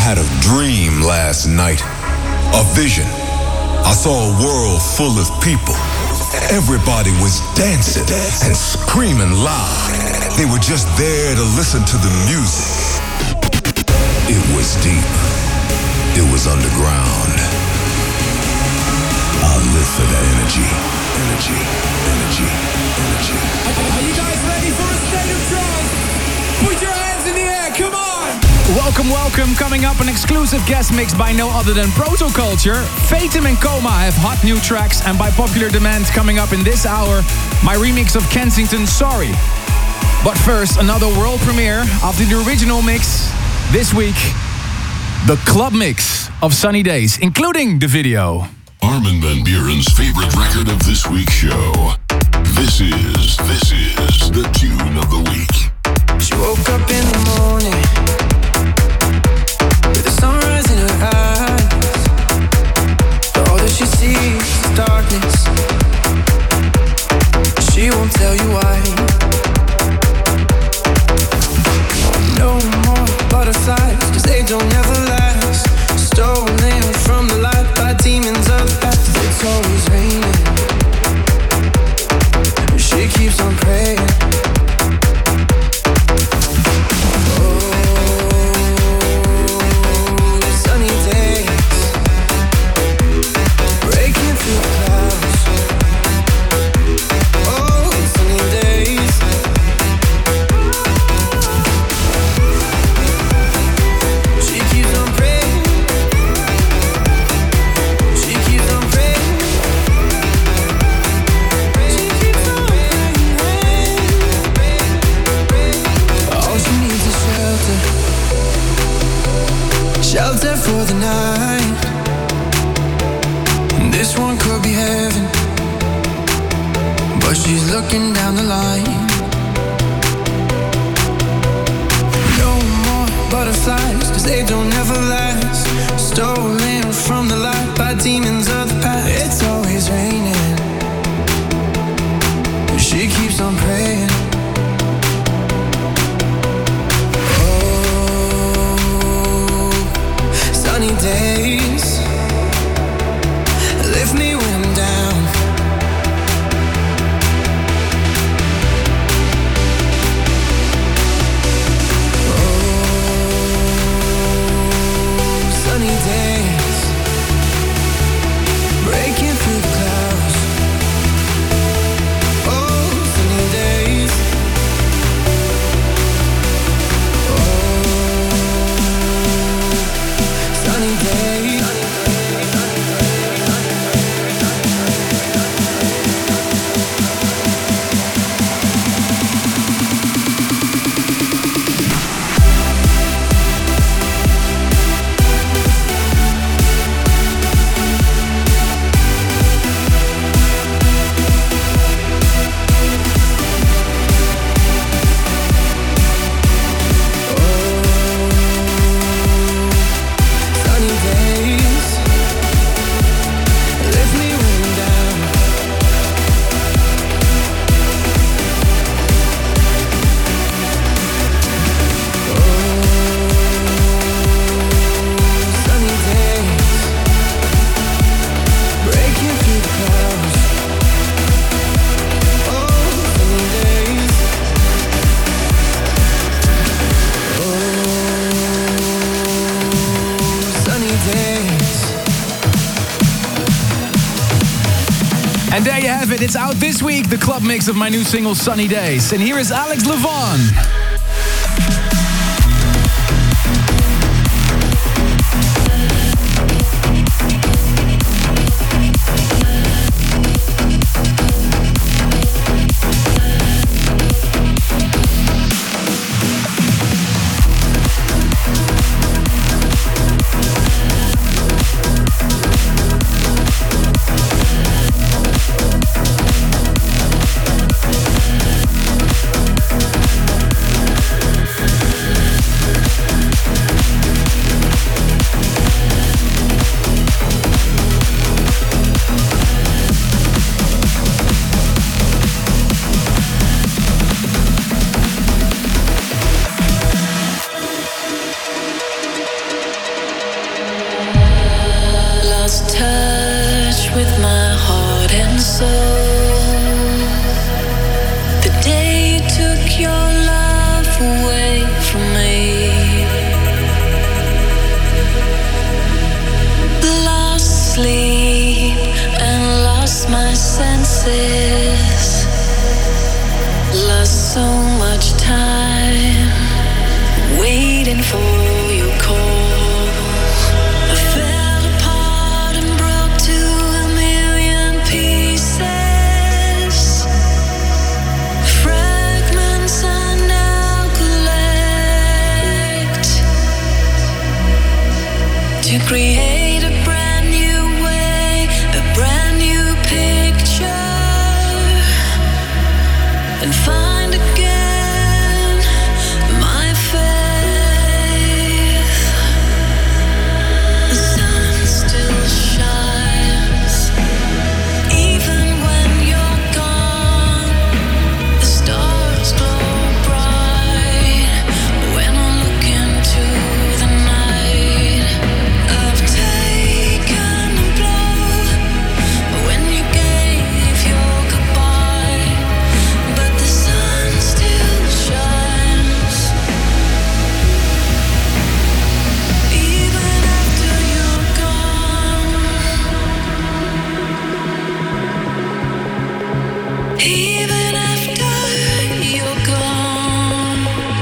had a dream last night, a vision. I saw a world full of people. Everybody was dancing and screaming loud. They were just there to listen to the music. It was deep. It was underground. I live for that energy. Energy, energy, energy. Are you guys ready for a state of trance? Put your hands in the air, come on! Welcome, welcome. Coming up, an exclusive guest mix by no other than Protoculture. Fatum and Coma have hot new tracks, and by popular demand, coming up in this hour, my remix of Kensington's Sorry. But first, another world premiere after the original mix. This week, the club mix of Sunny Days, including the video. Armin van Buuren's favorite record of this week's show. This is the tune of the week. She woke up in the morning with the sunrise in her eyes. But all that she sees is darkness. She won't tell you why. No more butterflies, 'cause they don't ever last. Stolen from the light by demons of the past. It's always raining. She keeps on praying. Shelter for the night. This one could be heaven, but she's looking down the line. No more butterflies, 'cause they don't ever last. Stolen from the light by demons of the past. It's always raining. She keeps on praying. Sunny days lift me when I'm down. Oh, sunny days breaking through the clouds. Oh, sunny days. Sunny days. And there you have it. It's out this week, the club mix of my new single, Sunny Days. And here is Alex Levon. so much time waiting for your call. I fell apart and broke to a million pieces. Fragments I now collect to create a brand new way, a brand new picture, and find again my faith. The sun still shines even when you're gone. The stars glow bright when I look into the night. I've taken a blow when you gave your goodbye, but the sun still shines even after you're gone. Even after you're gone.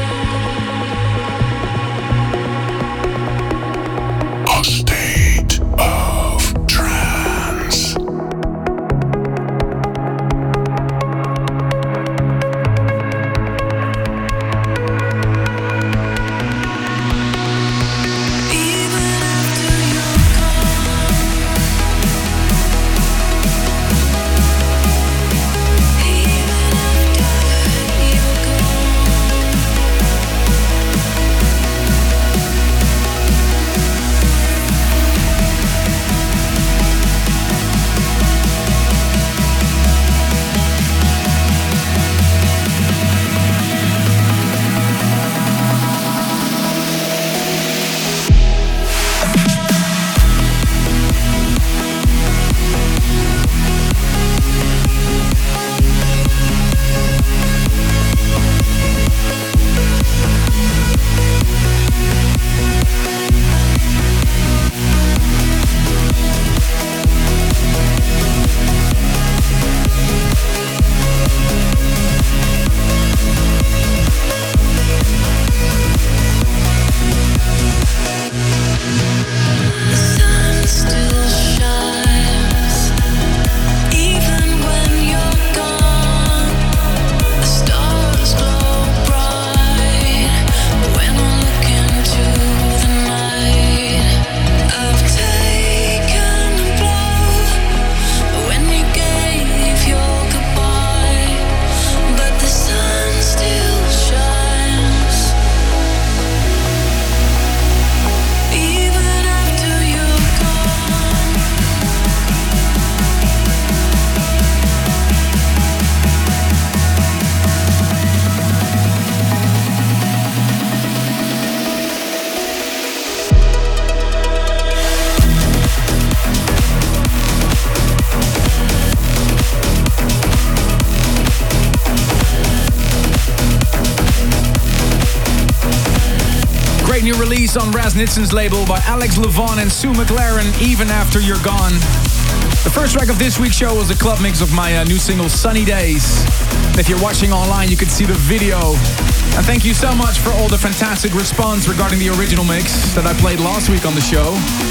A state of trance. Even after you're gone. Even after you're The sun still shines even when you're gone. The stars glow bright when I look into the night. I've taken a blow when you gave your goodbye, but the sun still shines even after you're gone. Great new release on Raz Nitsen's label by Alex Levon and Sue McLaren, Even After You're Gone. The first track of this week's show was a club mix of my new single, Sunny Days. And if you're watching online, you can see the video. And thank you so much for all the fantastic response regarding the original mix that I played last week on the show.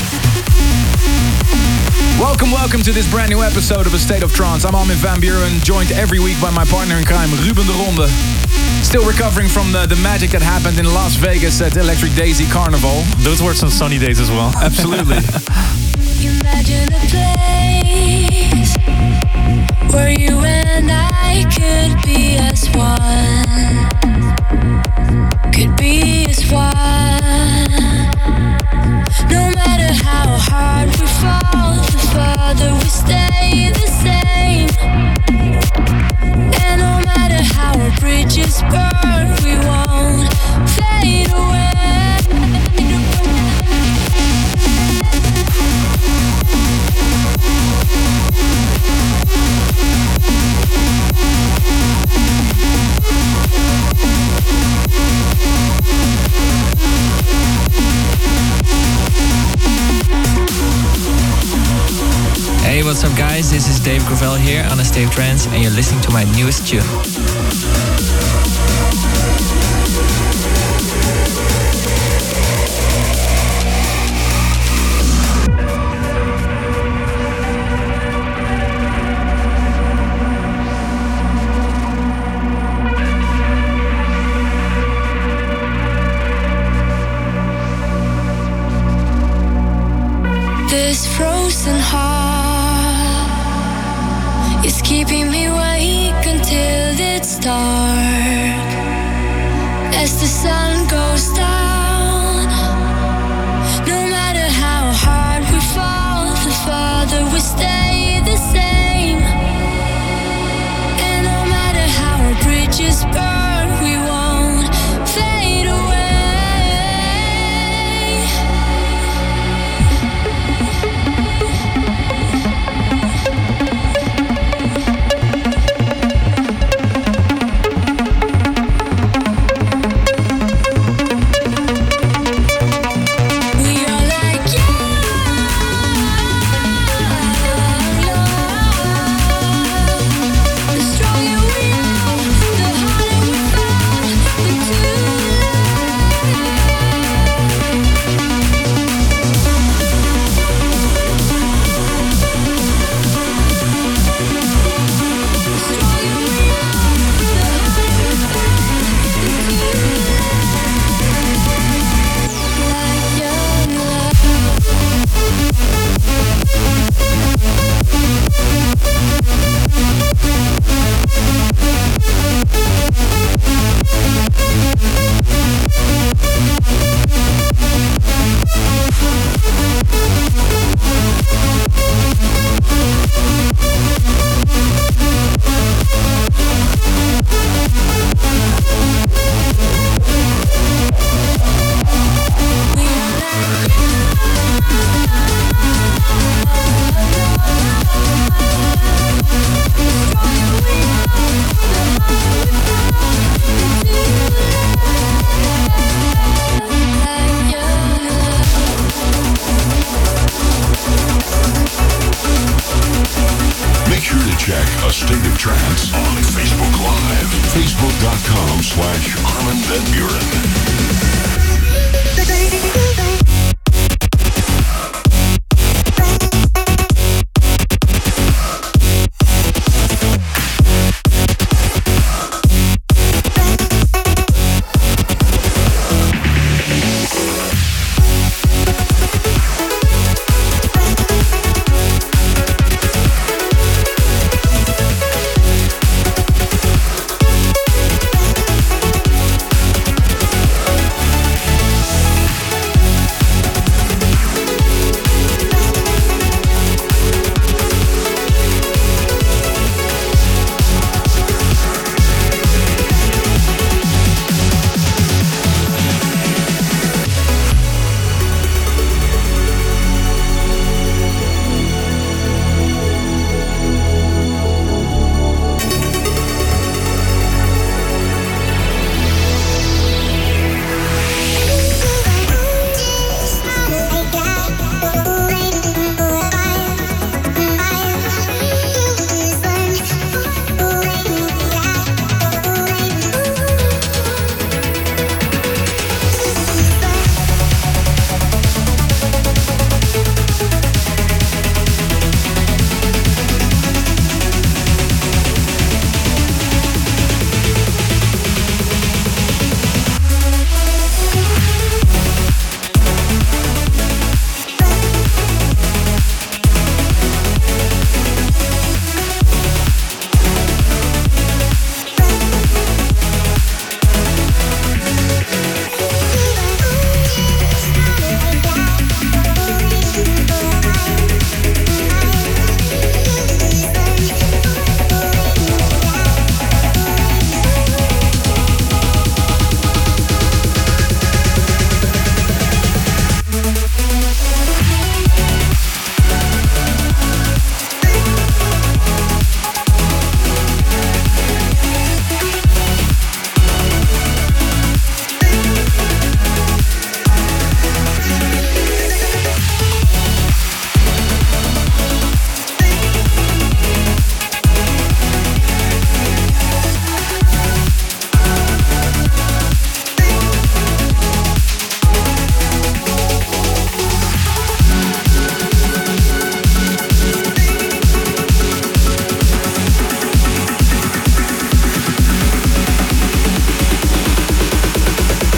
Welcome to this brand new episode of A State of Trance. I'm Armin van Buuren, joined every week by my partner in crime, Ruben de Ronde. Still recovering from the magic that happened in Las Vegas at Electric Daisy Carnival. Those were some sunny days as well. Absolutely. Imagine a place where you and I could be as one. Could be as one. No matter how hard we fall, the further we stay the same. And no matter how our bridges burn, we won't fade away. Hey, what's up guys? This is Dave Gravel here on A State of Trance and you're listening to my newest tune.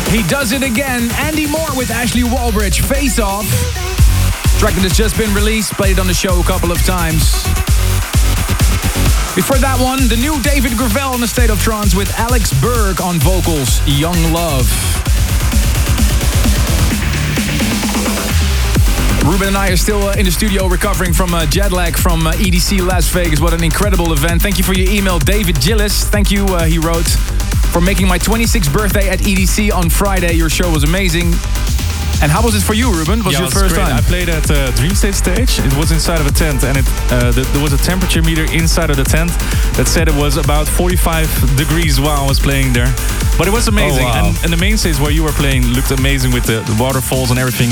He does it again. Andy Moore with Ashley Walbridge, Face Off. Track that has just been released, played on the show a couple of times. Before that one, the new David Gravel in a State of Trance with Alex Berg on vocals, Young Love. Ruben and I are still in the studio recovering from jet lag from EDC Las Vegas. What an incredible event. Thank you for your email, David Gillis. Thank you, he wrote, for making my 26th birthday at EDC on Friday. Your show was amazing. And how was it for you, Ruben? Was your first time? I played at Dream stage. It was inside of a tent, and there was a temperature meter inside of the tent that said it was about 45 degrees while I was playing there. But it was amazing. Oh, wow. And the main stage where you were playing looked amazing with the waterfalls and everything.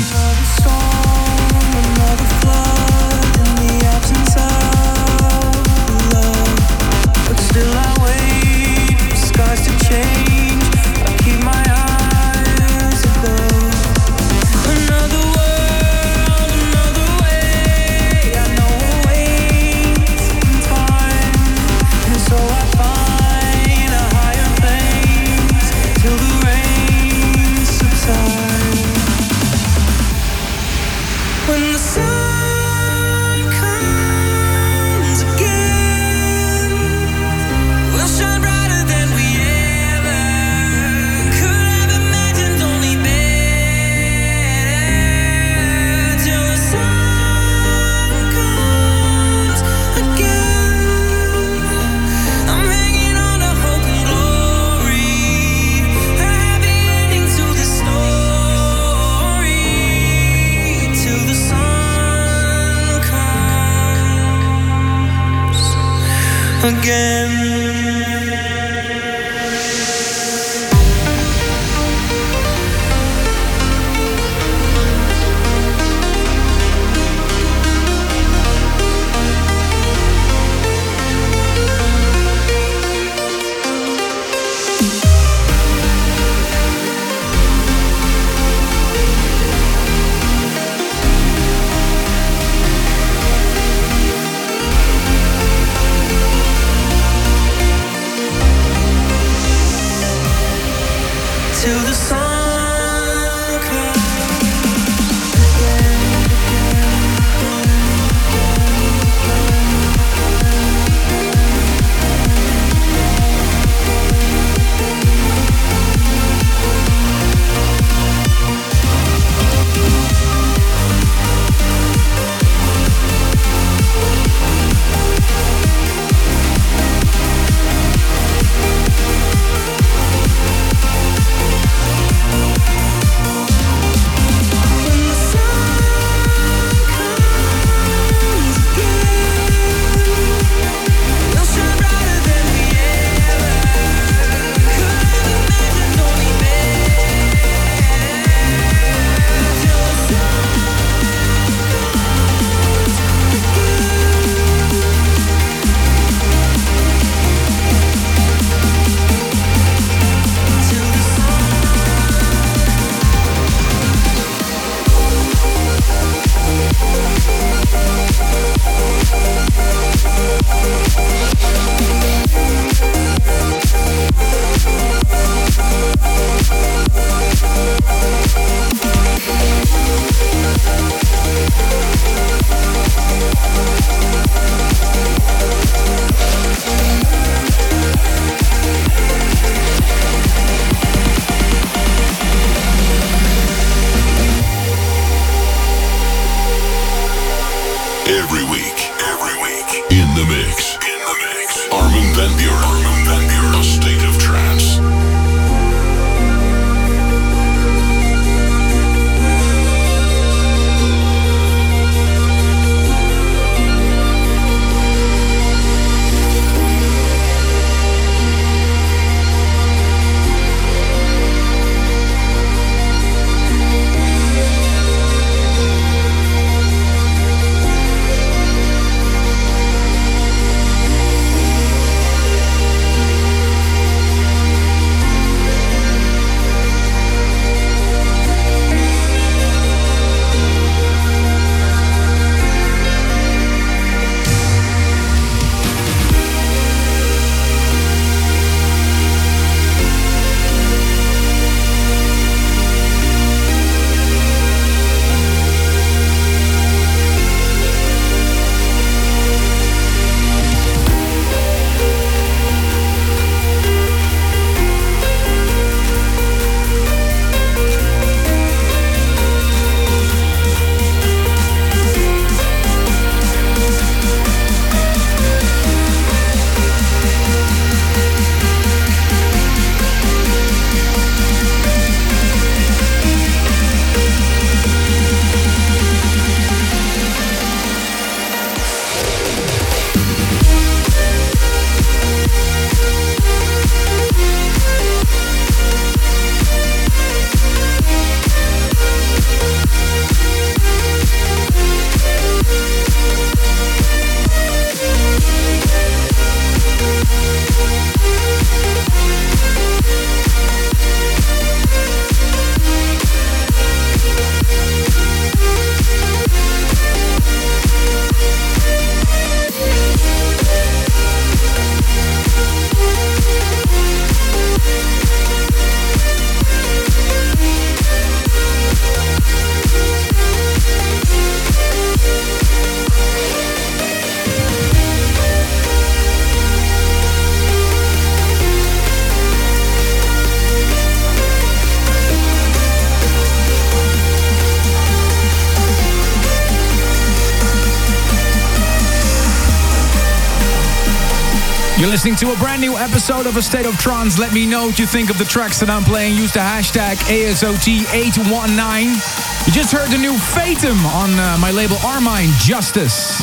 listening to a brand new episode of A State of Trance. Let me know what you think of the tracks that I'm playing. Use the hashtag ASOT819. You just heard the new Fatum on my label Armine Justice.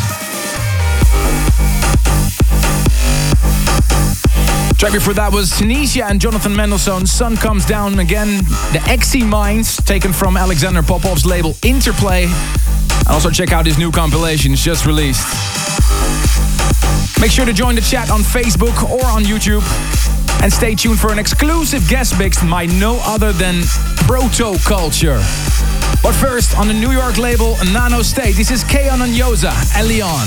Track before that was Tanisha and Jonathan Mendelssohn, Sun Comes Down Again. The XC Minds, taken from Alexander Popov's label Interplay. And also check out his new compilation, it's just released. Make sure to join the chat on Facebook or on YouTube. And stay tuned for an exclusive guest mix by no other than Proto Culture. But first, on the New York label Nano State, this is Keon and Yoza, Elion.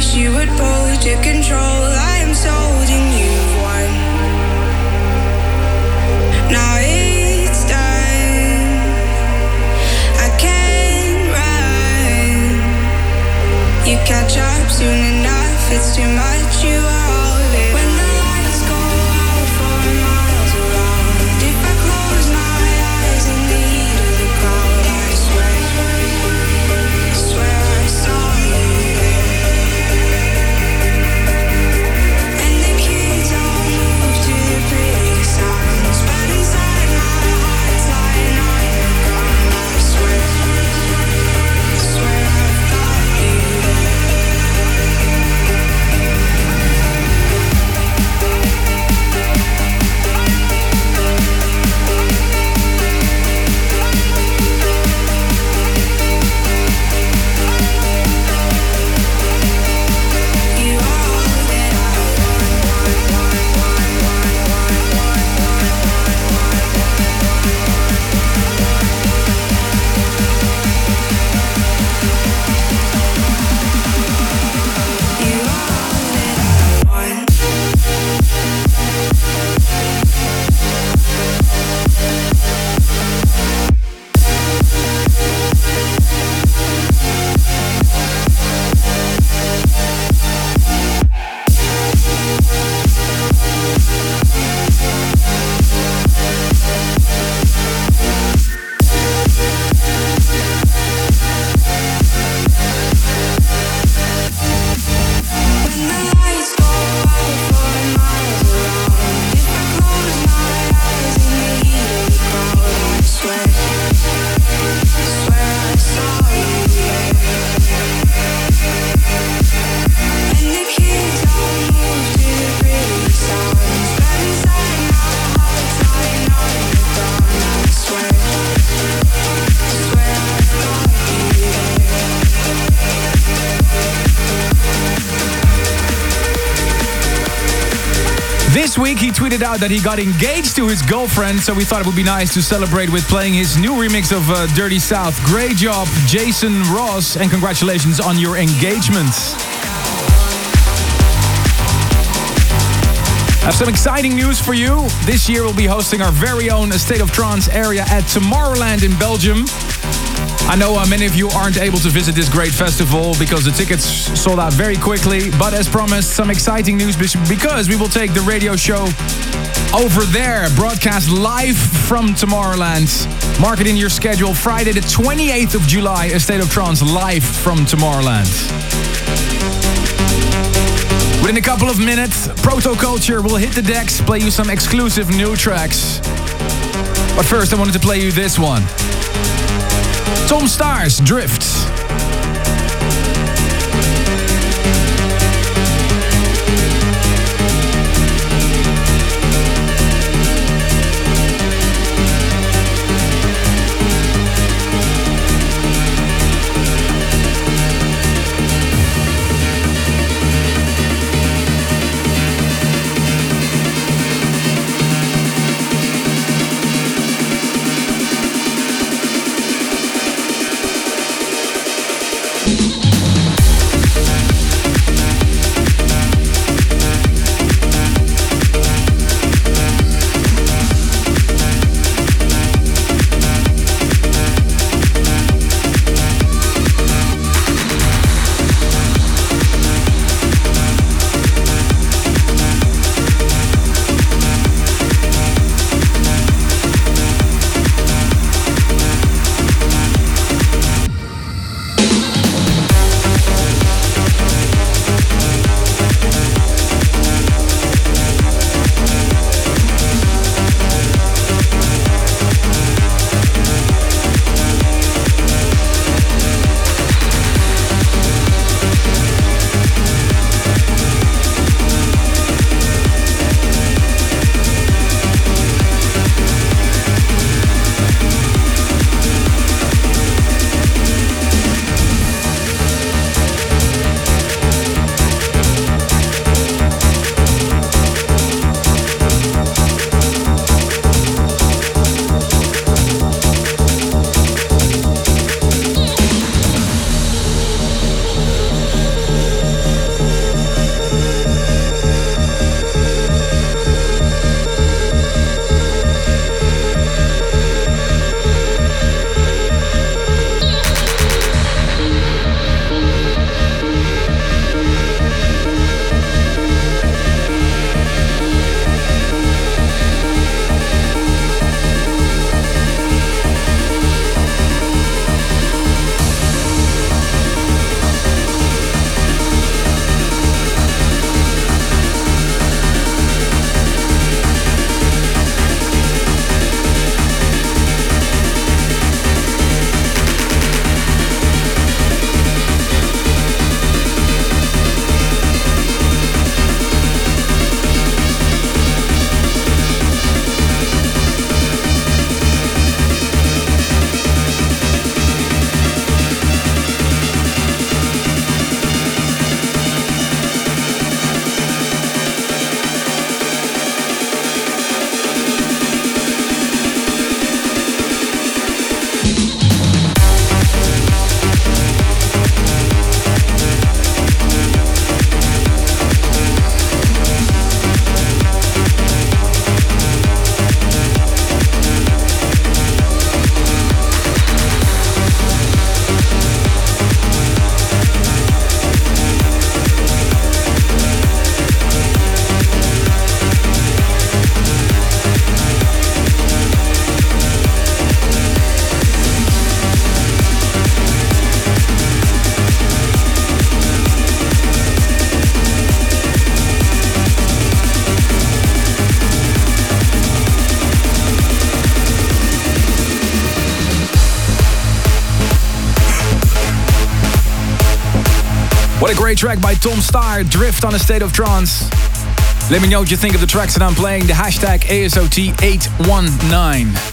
wish you would pull to control. I am sold and you've won. Now it's done. I can't run. You catch up soon enough. It's too much. You are all of it. When the lights go out for miles around, if I close my eyes in the heat of the crowd, I swear I saw you there. And the kids all move to the pretty sounds, but inside my heart's lying on the ground. I swear I've got you there. You are all that I You are all that I want. When the lights go out for miles around, if I close my eyes in the heat of the crowd, I swear I saw you there. And the kids all move to the pretty sounds, but inside my heart's lying on the ground. I swear I've got you there. This week he tweeted out that he got engaged to his girlfriend, so we thought it would be nice to celebrate with playing his new remix of Dirty South. Great job, Jason Ross, and congratulations on your engagement. I have some exciting news for you. This year we'll be hosting our very own State of Trance area at Tomorrowland in Belgium. I know many of you aren't able to visit this great festival because the tickets sold out very quickly. But as promised, some exciting news because we will take the radio show over there, broadcast live from Tomorrowland. Mark it in your schedule, Friday the 28th of July, A State of Trance live from Tomorrowland. Within a couple of minutes, Proto Culture will hit the decks, play you some exclusive new tracks. But first I wanted to play you this one. Tom Stars, Drift. What a great track by Tom Staar, Drift on a State of Trance. Let me know what you think of the tracks that I'm playing. The hashtag ASOT819.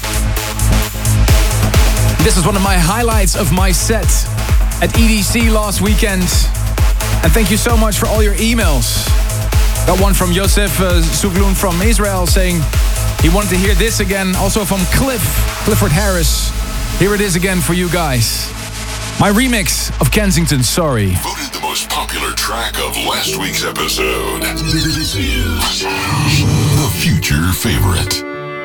This is one of my highlights of my set at EDC last weekend. And thank you so much for all your emails. Got one from Yosef Suglun from Israel saying he wanted to hear this again. Also from Clifford Harris. Here it is again for you guys. My remix of Kensington, Sorry. Voted the most popular track of last week's episode. This is the Future Favorite.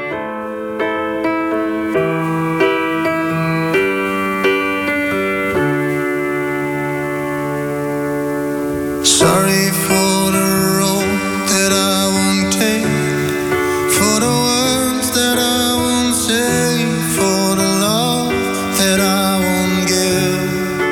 Sorry for the road that I won't take, for the words that I won't say, for the love that I won't give.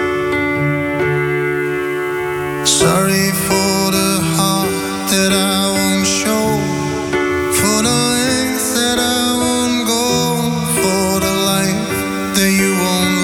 Sorry for the heart that I won't show, for the lengths that I won't go, for the life that you won't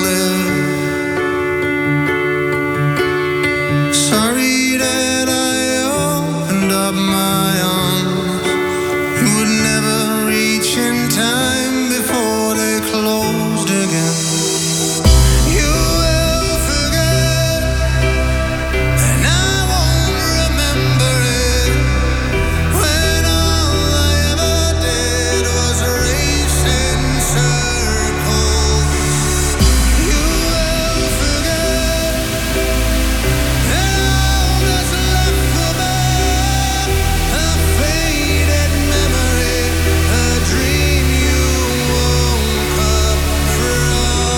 live. Sorry that I opened up my arms, you would never reach in time before they closed again. You will forget, and I won't remember it, when all I ever did was race in circles. You will forget, and all that's left will be a faded memory, a dream you woke up from.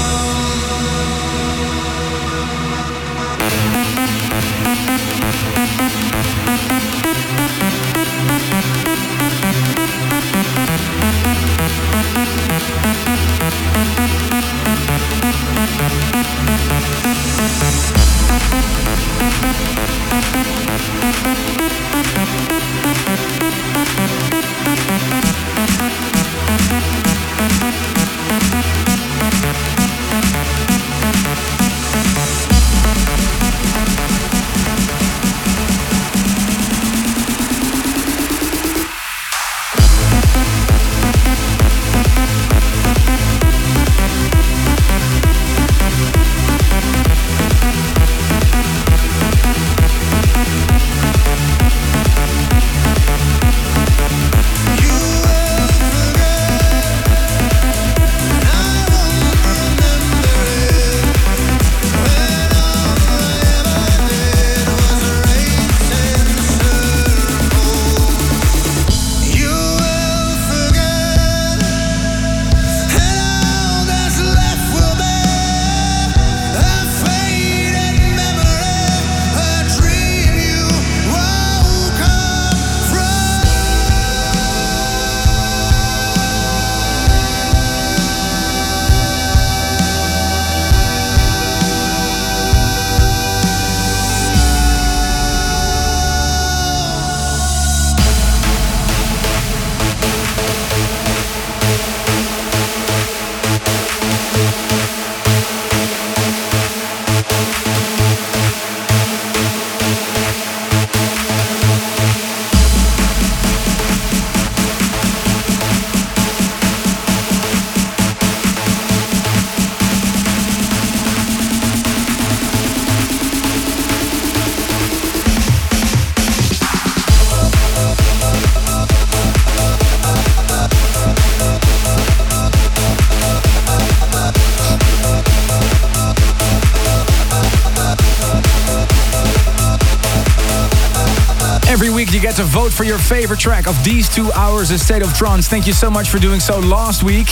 Every week you get to vote for your favorite track of these 2 hours of State of Trance. Thank you so much for doing so last week.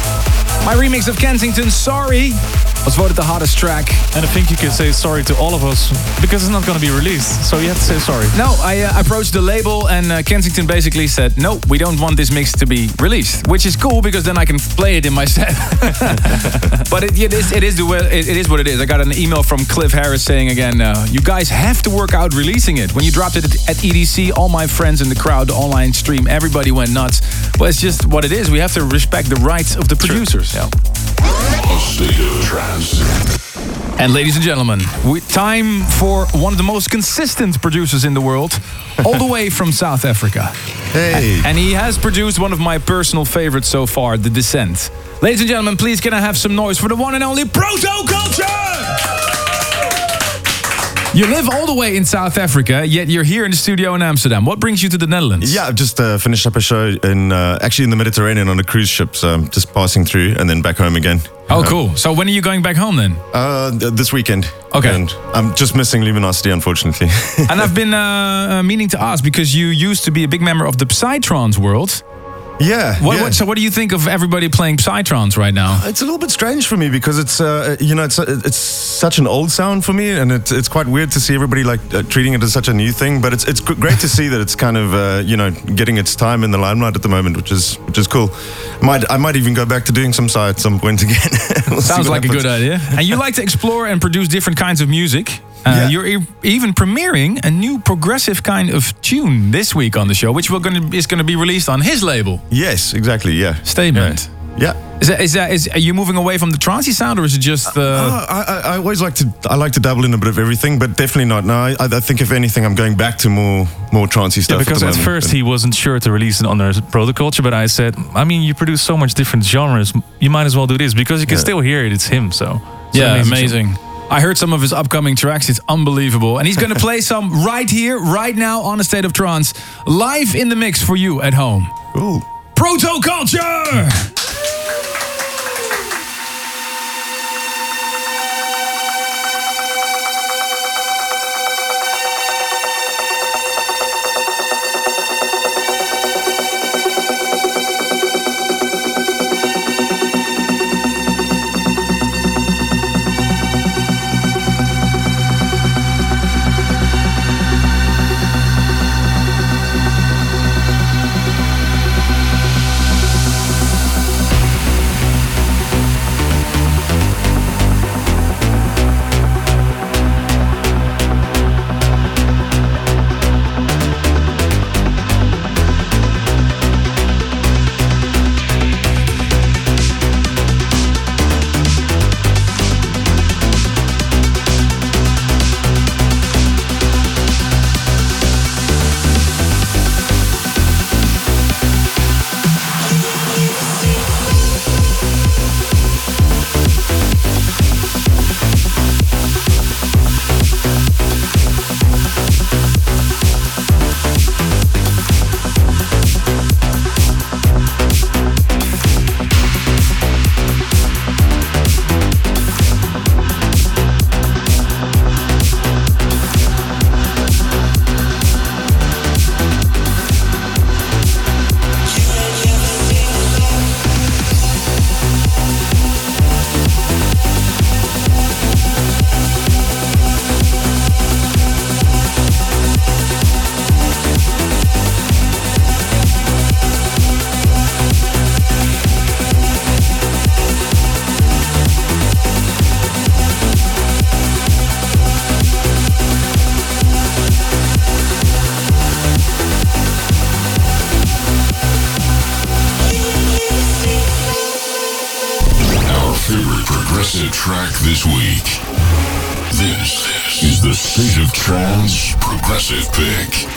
My remix of Kensington, Sorry, was voted the hottest track. And I think you can say sorry to all of us because it's not going to be released. So you have to say sorry. No, I approached the label and Kensington basically said, no, we don't want this mix to be released. Which is cool because then I can play it in my set. But it is what it is. I got an email from Cliff Harris saying again, you guys have to work out releasing it. When you dropped it at EDC, all my friends in the crowd, the online stream, everybody went nuts. Well, it's just what it is. We have to respect the rights of the producers. Yeah. A state of trance. And ladies and gentlemen, time for one of the most consistent producers in the world, all the way from South Africa. Hey. And he has produced one of my personal favorites so far, The Descent. Ladies and gentlemen, please can I have some noise for the one and only Protoculture! You live all the way in South Africa, yet you're here in the studio in Amsterdam. What brings you to the Netherlands? Yeah, I've just finished up a show actually in the Mediterranean on a cruise ship, so I'm just passing through and then back home again. Oh, cool. So when are you going back home then? This weekend. Okay. And I'm just missing Luminosity, unfortunately. And I've been meaning to ask, because you used to be a big member of the Psytrance world. Yeah. So what do you think of everybody playing Psytrance right now? It's a little bit strange for me because it's it's such an old sound for me, and it's quite weird to see everybody treating it as such a new thing. But it's great to see that it's kind of getting its time in the limelight at the moment, which is cool. I might even go back to doing some Psy at some point again. Sounds like a good idea. And you like to explore and produce different kinds of music. You're even premiering a new progressive kind of tune this week on the show, which is going to be released on his label. Yes, exactly. Yeah. Statement. Yeah. Are you moving away from the trancey sound, or is it just? I always like to dabble in a bit of everything, but definitely not. No, I think if anything, I'm going back to more trancey stuff. Yeah, because at first he wasn't sure to release it under Protoculture, but I said, I mean, you produce so much different genres, you might as well do this because you can still hear it. It's him, so it's amazing. I heard some of his upcoming tracks. It's unbelievable. And he's going to play some right here, right now on A State of Trance, live in the mix for you at home. Ooh. Protoculture! Track this week. This is the State of Trance Progressive Pick.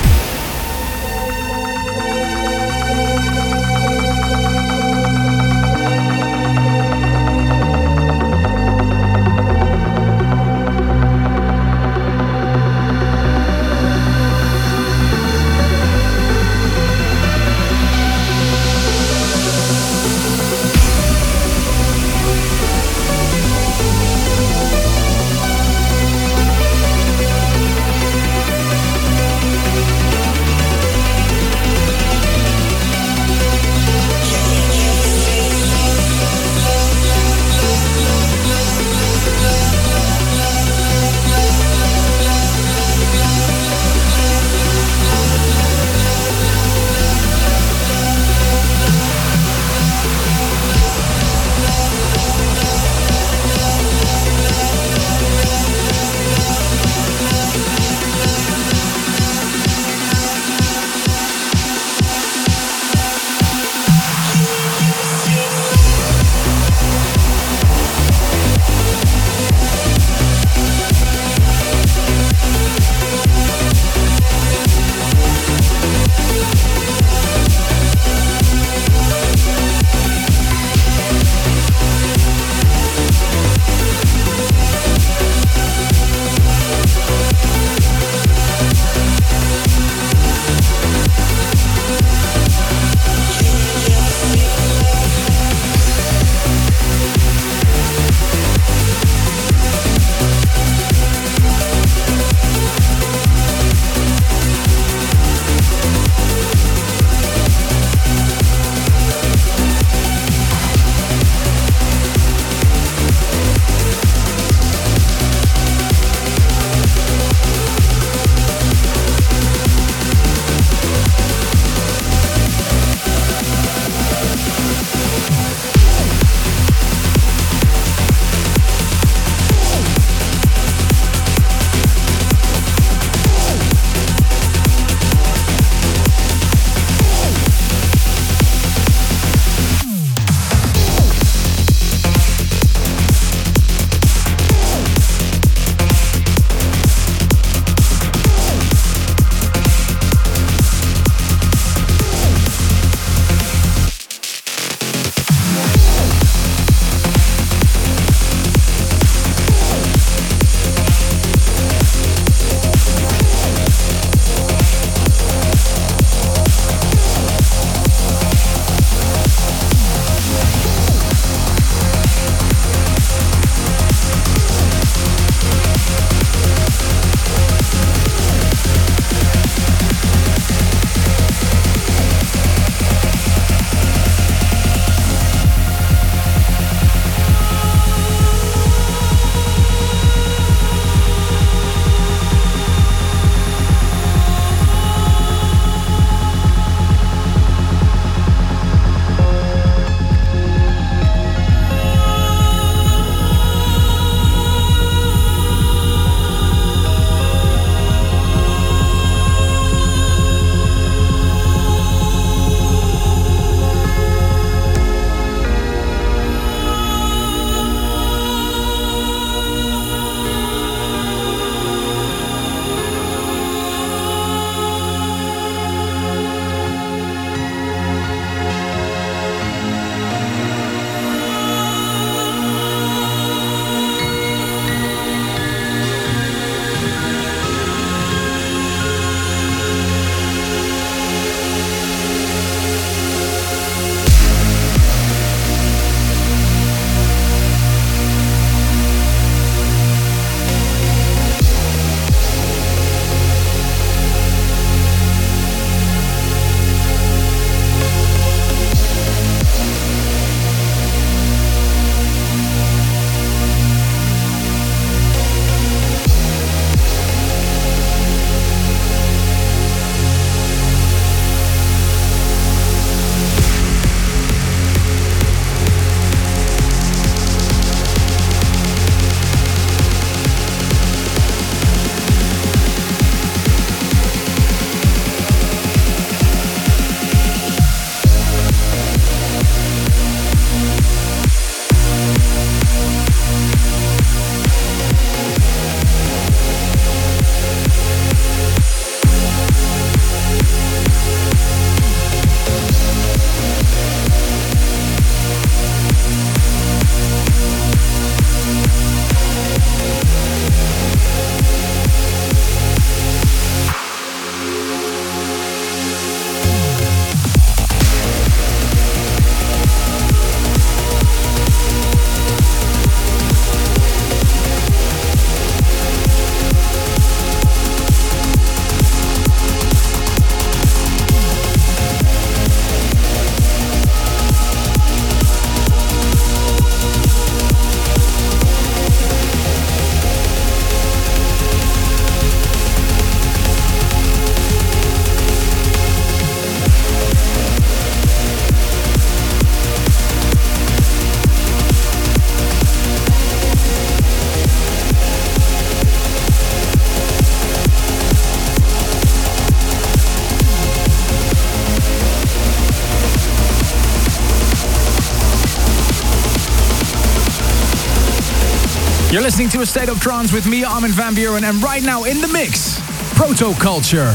You're listening to A State of Trance with me, Armin van Buuren, and right now in the mix, Proto Culture.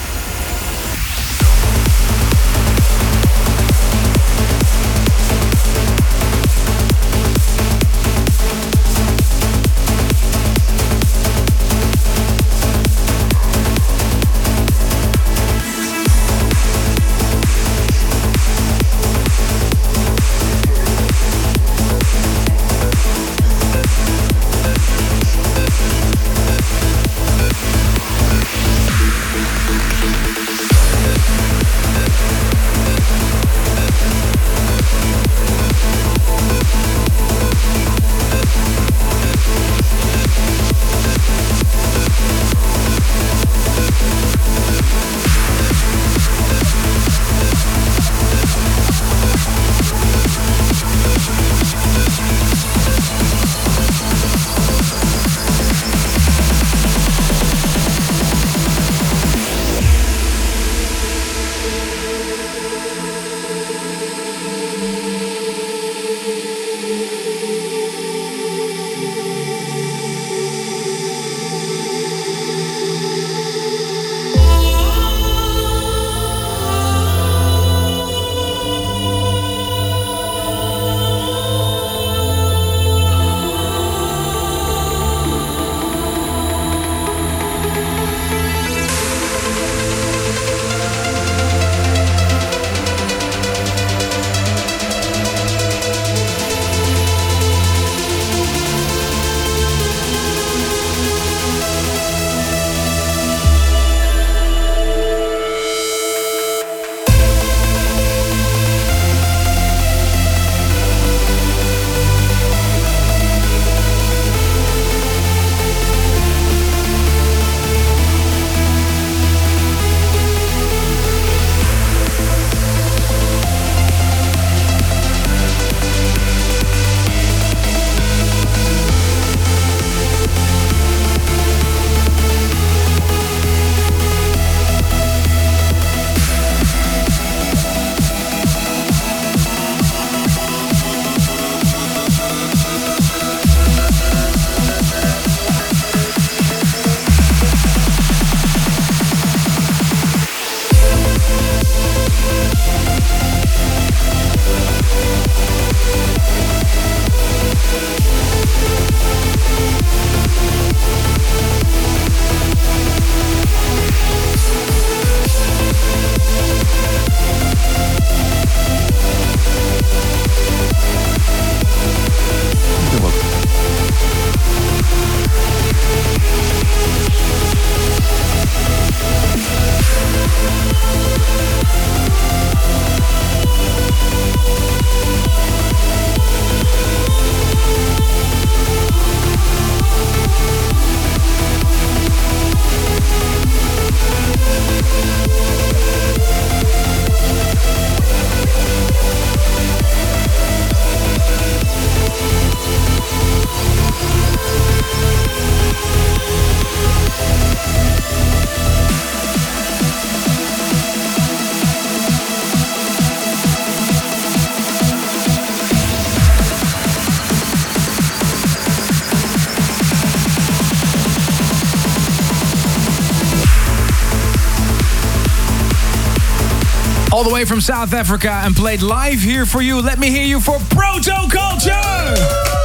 all the way from South Africa and played live here for you. Let me hear you for Proto Culture!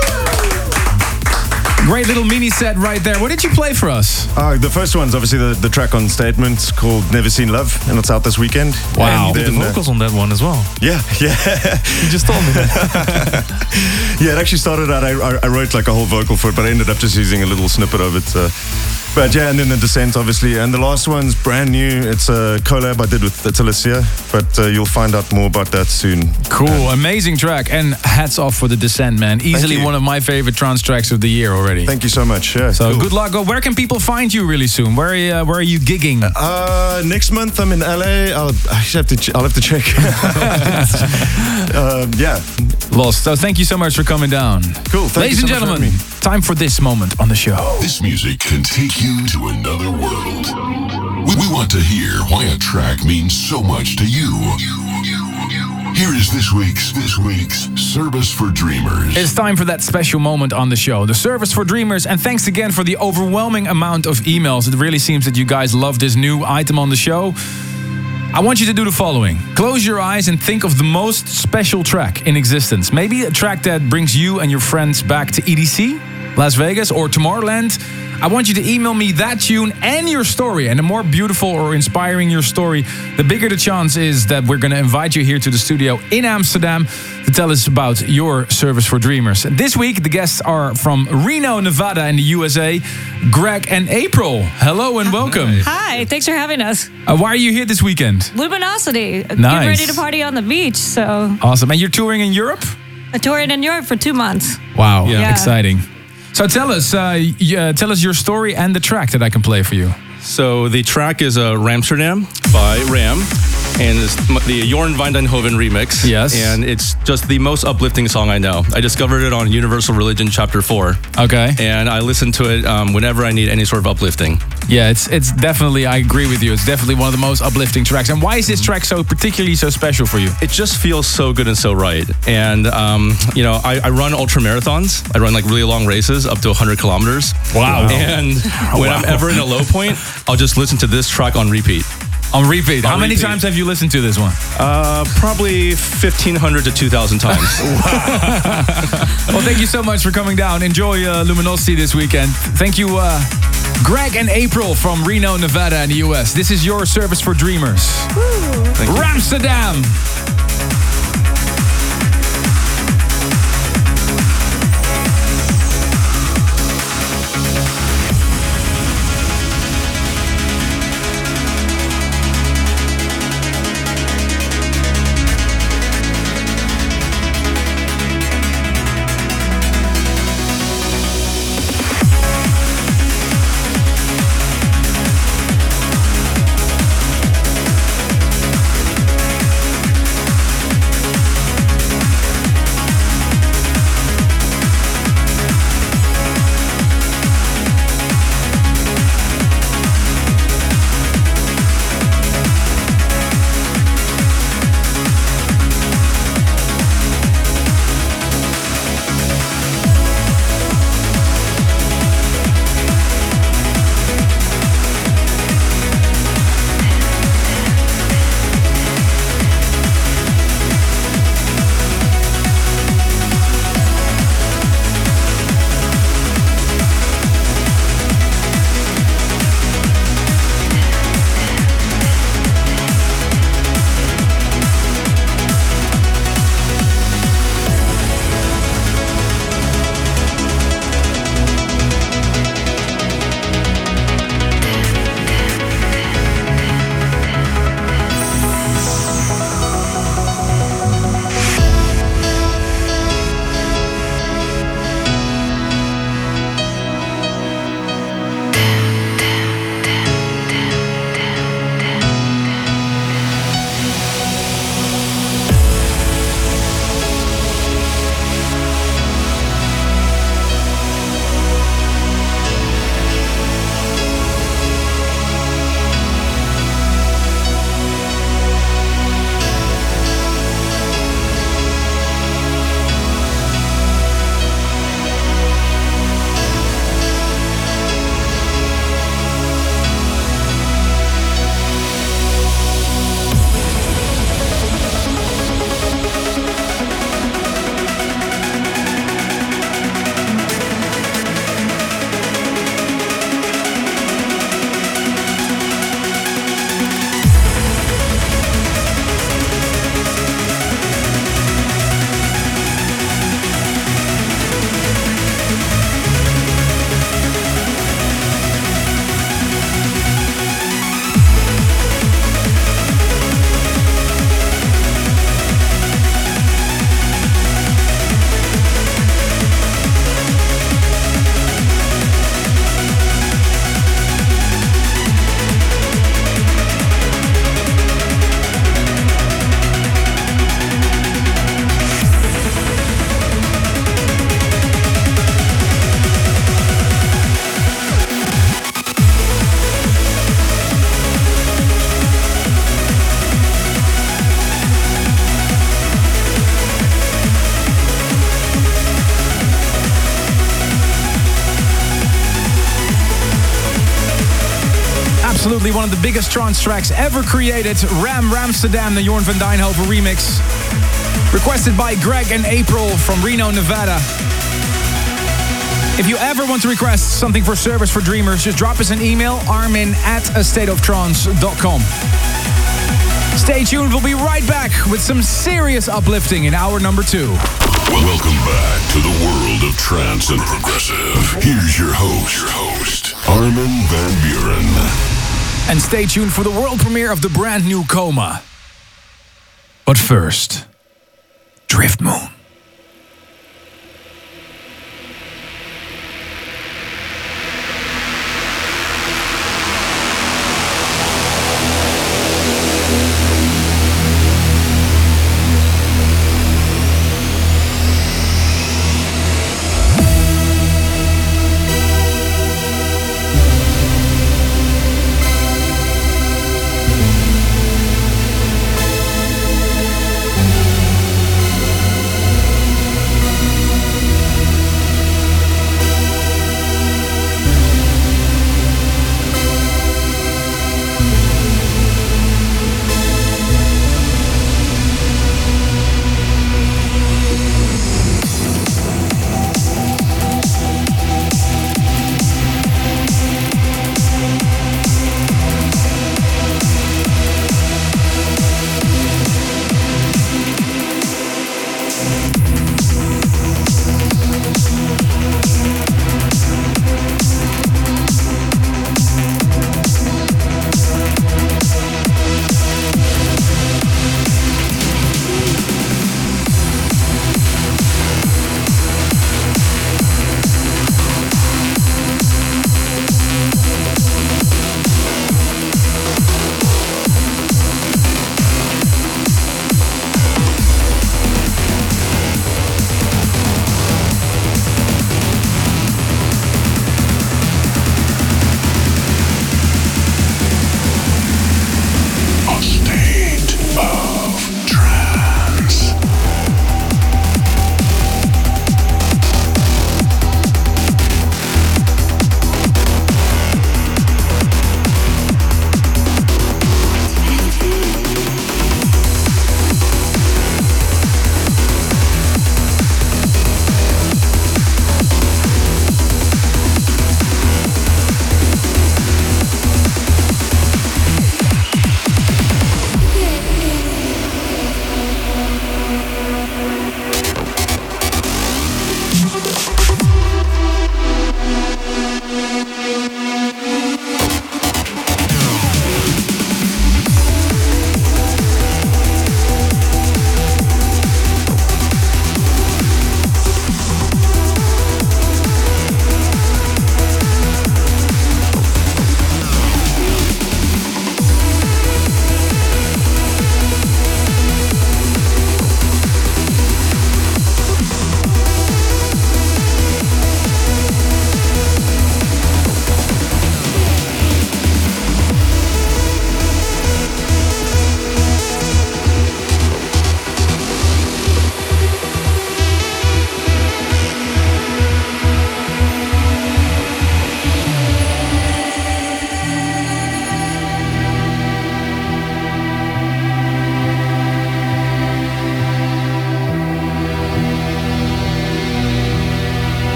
Great little mini set right there. What did you play for us? The first one's obviously the track on Statement called Never Seen Love, and it's out this weekend. Wow. You did the vocals on that one as well. Yeah. You just told me that. Yeah, it actually started out, I wrote like a whole vocal for it, but I ended up just using a little snippet of it. But yeah, and then the Descent, obviously. And the last one's brand new. It's a collab I did with Alicia, but you'll find out more about that soon. Cool, amazing track. And hats off for the Descent, man. Easily one of my favorite trance tracks of the year already. Thank you so much. Yeah, so cool. Good luck. Where can people find you really soon? Where are you gigging? Next month I'm in LA. I'll have to check. Yeah. Lost. So thank you so much for coming down. Cool. Ladies and gentlemen, time for this moment on the show. This music can take you to another world. We want to hear why a track means so much to you. Here is this week's Service for Dreamers. It's time for that special moment on the show, the Service for Dreamers. And thanks again for the overwhelming amount of emails. It really seems that you guys love this new item on the show. I want you to do the following. Close your eyes and think of the most special track in existence. Maybe a track that brings you and your friends back to EDC, Las Vegas, or Tomorrowland. I want you to email me that tune and your story. And the more beautiful or inspiring your story, the bigger the chance is that we're going to invite you here to the studio in Amsterdam to tell us about your Service for Dreamers. This week, the guests are from Reno, Nevada in the USA, Greg and April. Hello and welcome. Hi, thanks for having us. Why are you here this weekend? Luminosity. Nice. Getting ready to party on the beach, so... Awesome. And you're touring in Europe? I'm touring in Europe for 2 months. Wow, Yeah. exciting. So tell us your story and the track that I can play for you. So the track is Ramsterdam by Ram, and it's the Jorn van den Hoven remix. Yes. And it's just the most uplifting song I know. I discovered it on Universal Religion Chapter 4. Okay. And I listen to it whenever I need any sort of uplifting. Yeah, it's definitely, I agree with you, it's definitely one of the most uplifting tracks. And why is this track so particularly so special for you? It just feels so good and so right. And, I run ultra marathons. I run like really long races up to 100 kilometers. Wow. And when I'm ever in a low point, I'll just listen to this track on repeat. On repeat. How many times have you listened to this one? Probably 1,500 to 2,000 times. Well, thank you so much for coming down. Enjoy Luminosity this weekend. Thank you, Greg and April from Reno, Nevada in the US. This is your Service for Dreamers. Ramsterdam. absolutely one of the biggest trance tracks ever created. Ram Ramsterdam, the Jorn van Dijnhoven remix. Requested by Greg and April from Reno, Nevada. If you ever want to request something for Service for Dreamers, just drop us an email, armin@astateoftrance.com. Stay tuned, we'll be right back with some serious uplifting in hour number 2. Welcome back to the world of trance and progressive. Here's your host, Armin van Buuren. And stay tuned for the world premiere of the brand new Coma. But first, Drift Moon.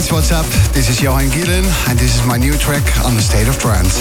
guys, what's up? This is Johan Gielen, and this is my new track on the State of Trance.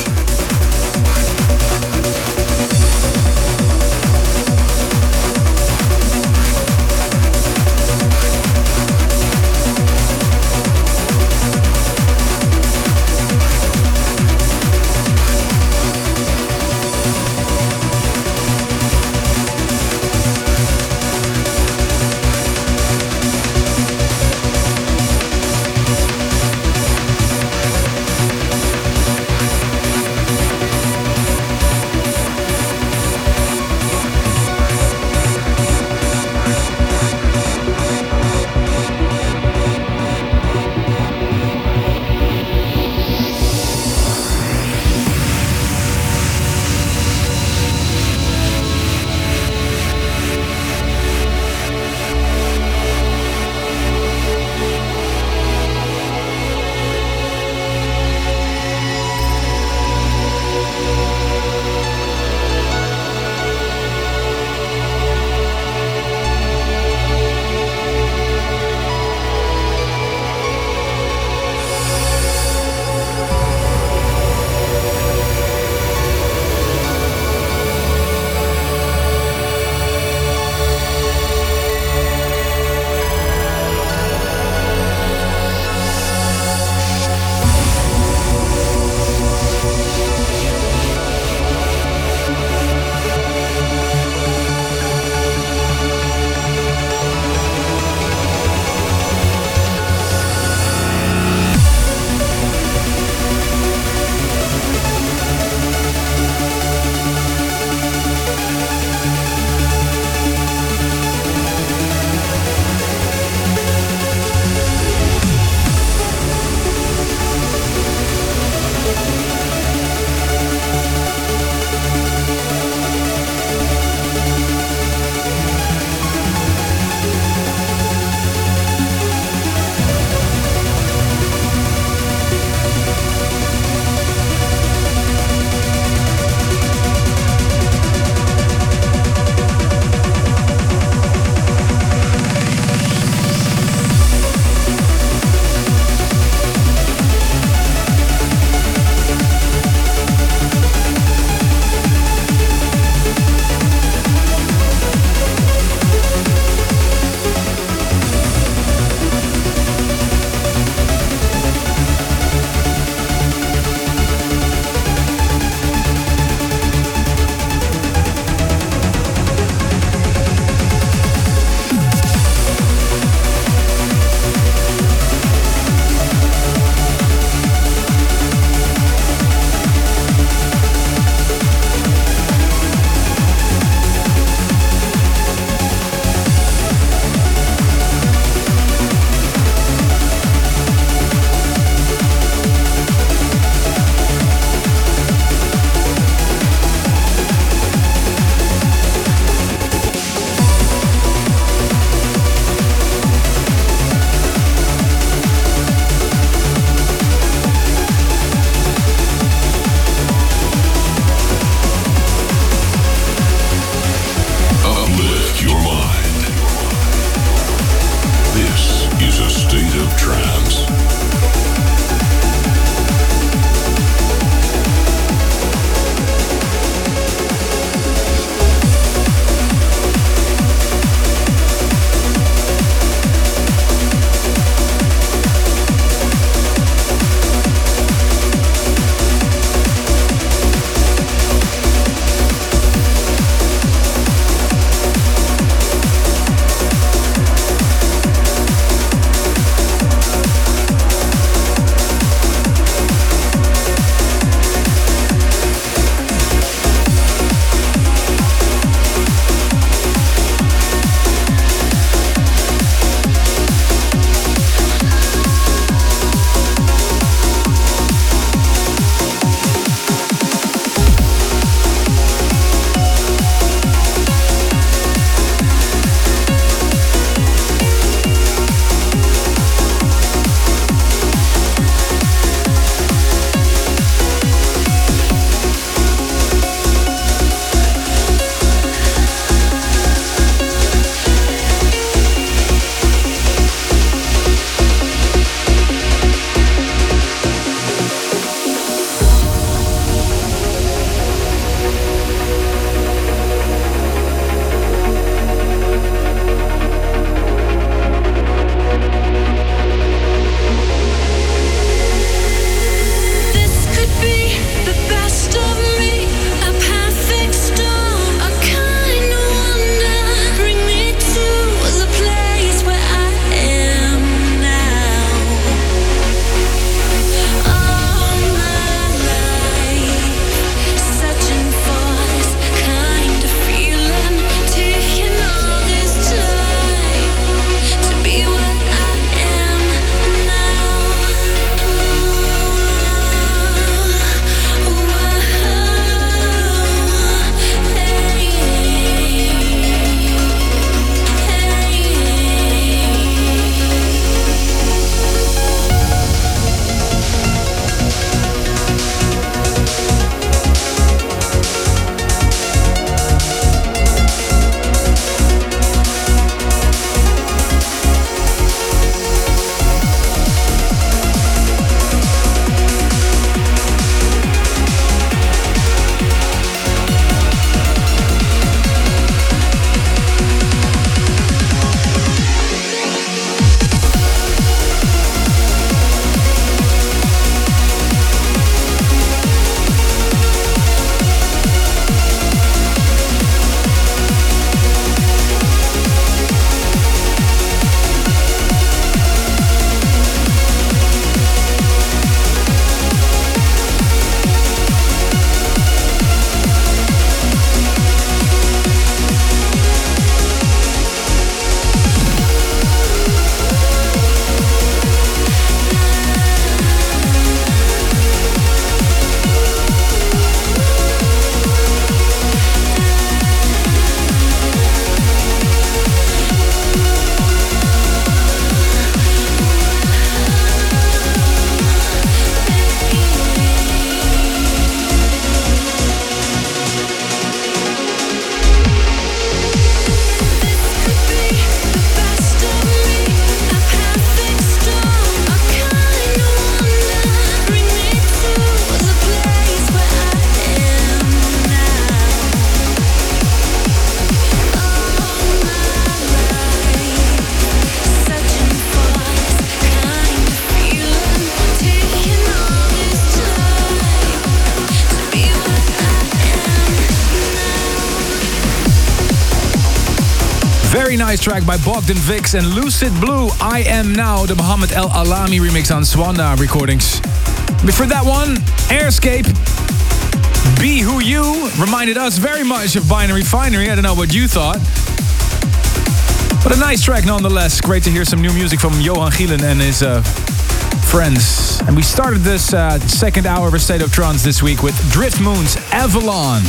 Very nice track by Bogdan Vix and Lucid Blue, I Am Now, the Mohammed El Alami remix on Swanda Recordings. Before that one, Airscape, Be Who You, reminded us very much of Binary Finery. I don't know what you thought. But a nice track nonetheless. Great to hear some new music from Johan Gielen and his friends. And we started this second hour of A State of Trance this week with Drift Moon's Avalon.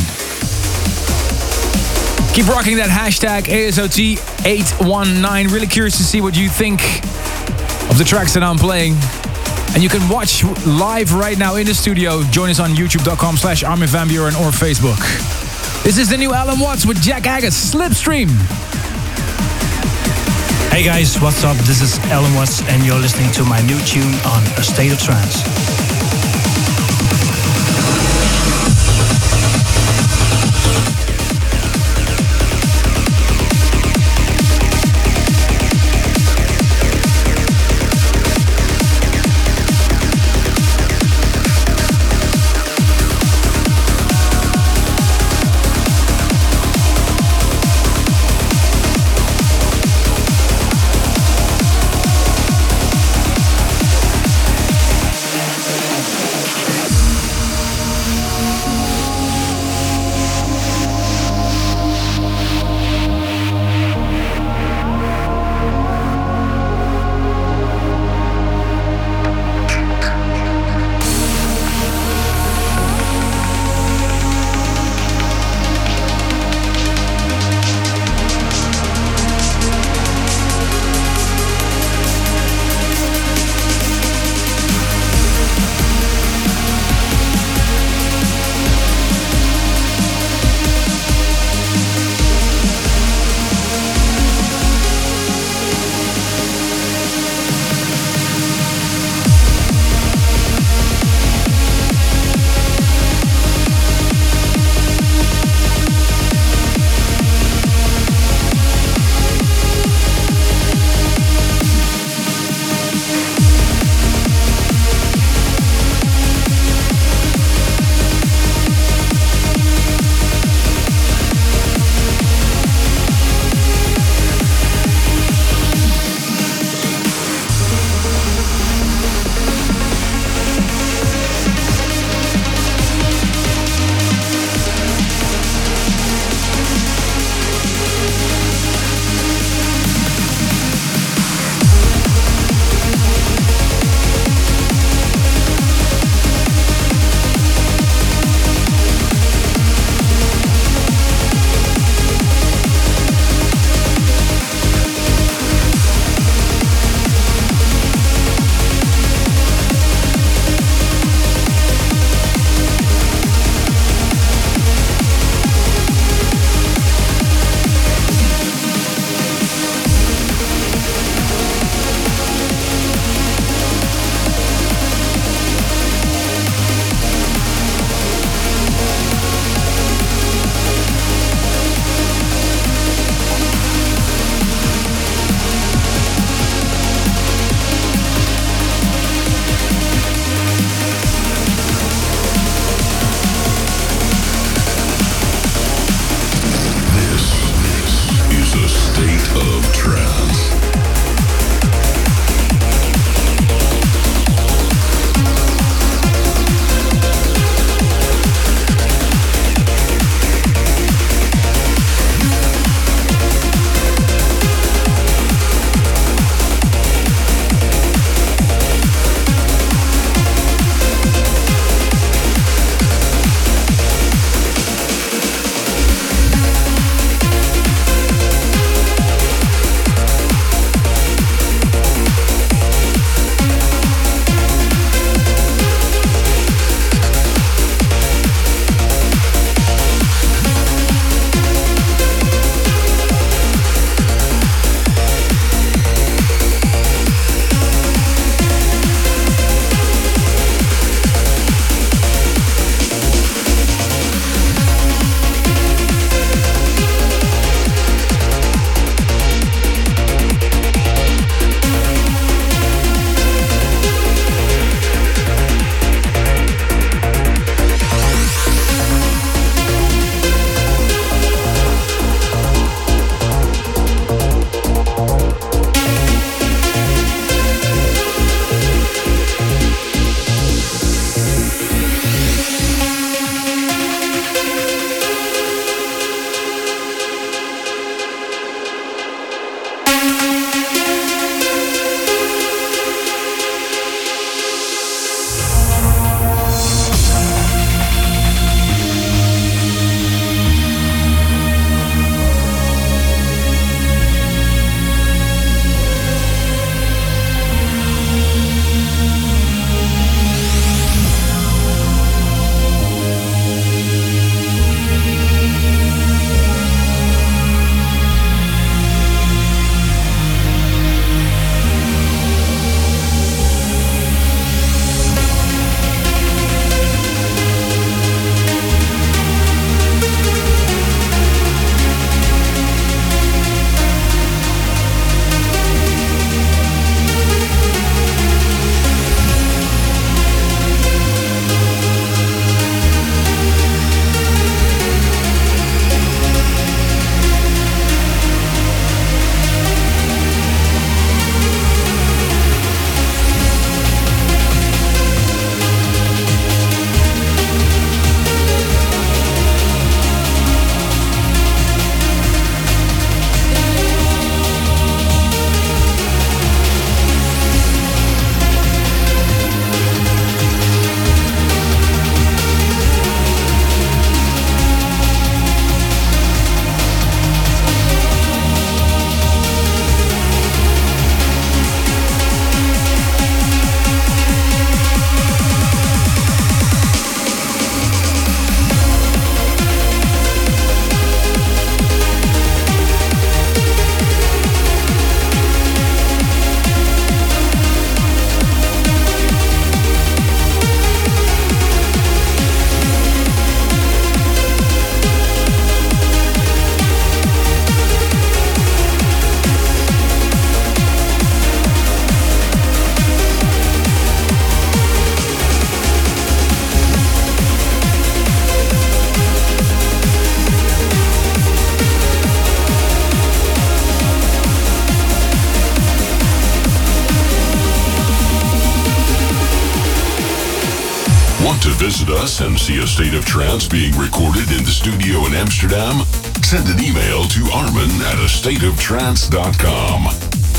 Keep rocking that hashtag ASOT819. Really curious to see what you think of the tracks that I'm playing. And you can watch live right now in the studio. Join us on youtube.com/Armin van Buuren or Facebook. This is the new Alan Watts with Jack Agus, Slipstream. Hey guys, what's up? This is Alan Watts and you're listening to my new tune on A State of Trance. visit us and see a State of Trance being recorded in the studio in Amsterdam? Send an email to armin@astateoftrance.com.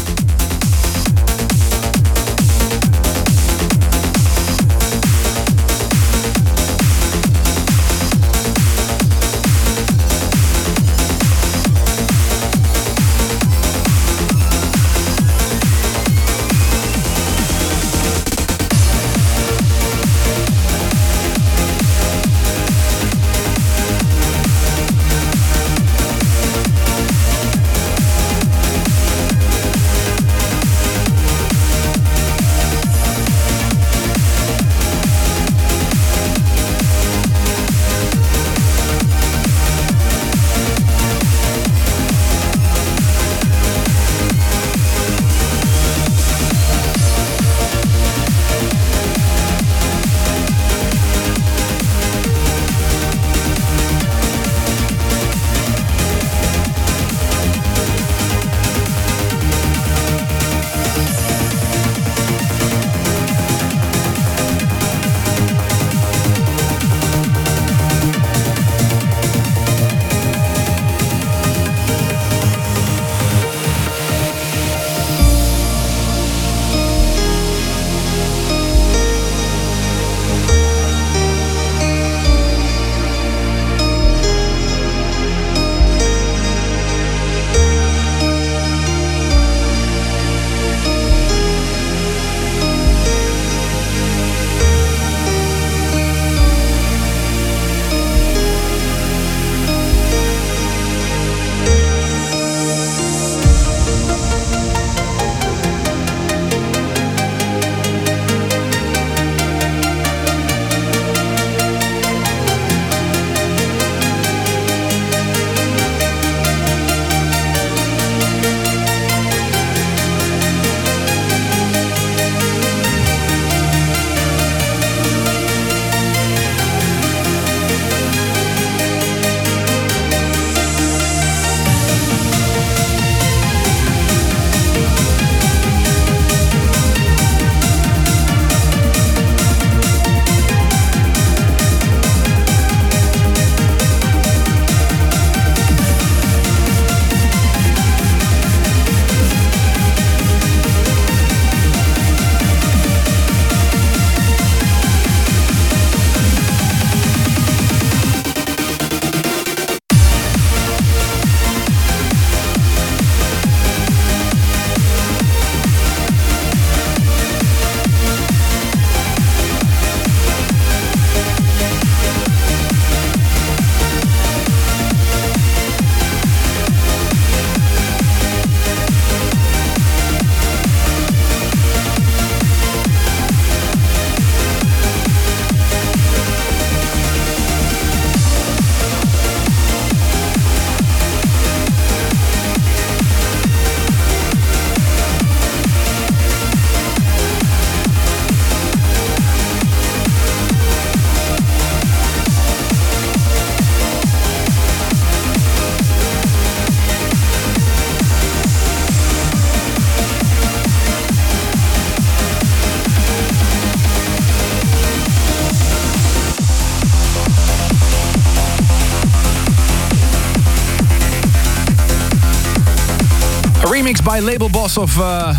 remix by label boss of